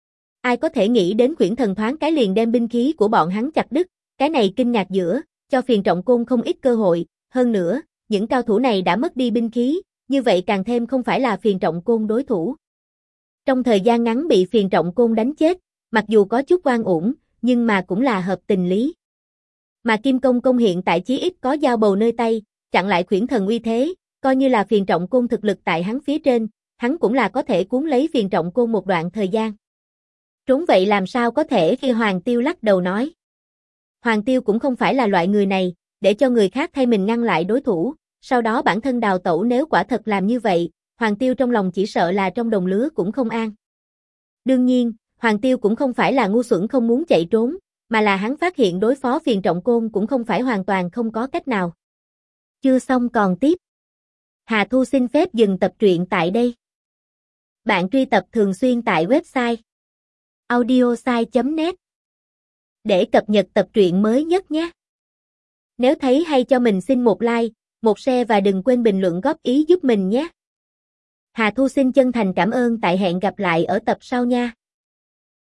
Ai có thể nghĩ đến Khuyển Thần thoáng cái liền đem binh khí của bọn hắn chặt đứt, cái này kinh ngạc giữa, cho Phiền Trọng Côn không ít cơ hội, hơn nữa, những cao thủ này đã mất đi binh khí, như vậy càng thêm không phải là Phiền Trọng Côn đối thủ. Trong thời gian ngắn bị Phiền Trọng Côn đánh chết, mặc dù có chút oan uổng, nhưng mà cũng là hợp tình lý. Mà Kim Công Công hiện tại chí ít có dao bầu nơi tay, chặn lại Khuyển Thần uy thế, coi như là Phiền Trọng Côn thực lực tại hắn phía trên, hắn cũng là có thể cuốn lấy Phiền Trọng Côn một đoạn thời gian. Trốn vậy làm sao có thể khi Hoàng Tiêu lắc đầu nói. Hoàng Tiêu cũng không phải là loại người này, để cho người khác thay mình ngăn lại đối thủ, sau đó bản thân đào tẩu nếu quả thật làm như vậy, Hoàng Tiêu trong lòng chỉ sợ là trong đồng lứa cũng không an. Đương nhiên, Hoàng Tiêu cũng không phải là ngu xuẩn không muốn chạy trốn, mà là hắn phát hiện đối phó Phiền Trọng Côn cũng không phải hoàn toàn không có cách nào. Chưa xong còn tiếp. Hà Thu xin phép dừng tập truyện tại đây. Bạn truy tập thường xuyên tại website audiosai.net để cập nhật tập truyện mới nhất nhé. Nếu thấy hay cho mình xin một like, một share và đừng quên bình luận góp ý giúp mình nhé. Hà Thu xin chân thành cảm ơn, tại hẹn gặp lại ở tập sau nha.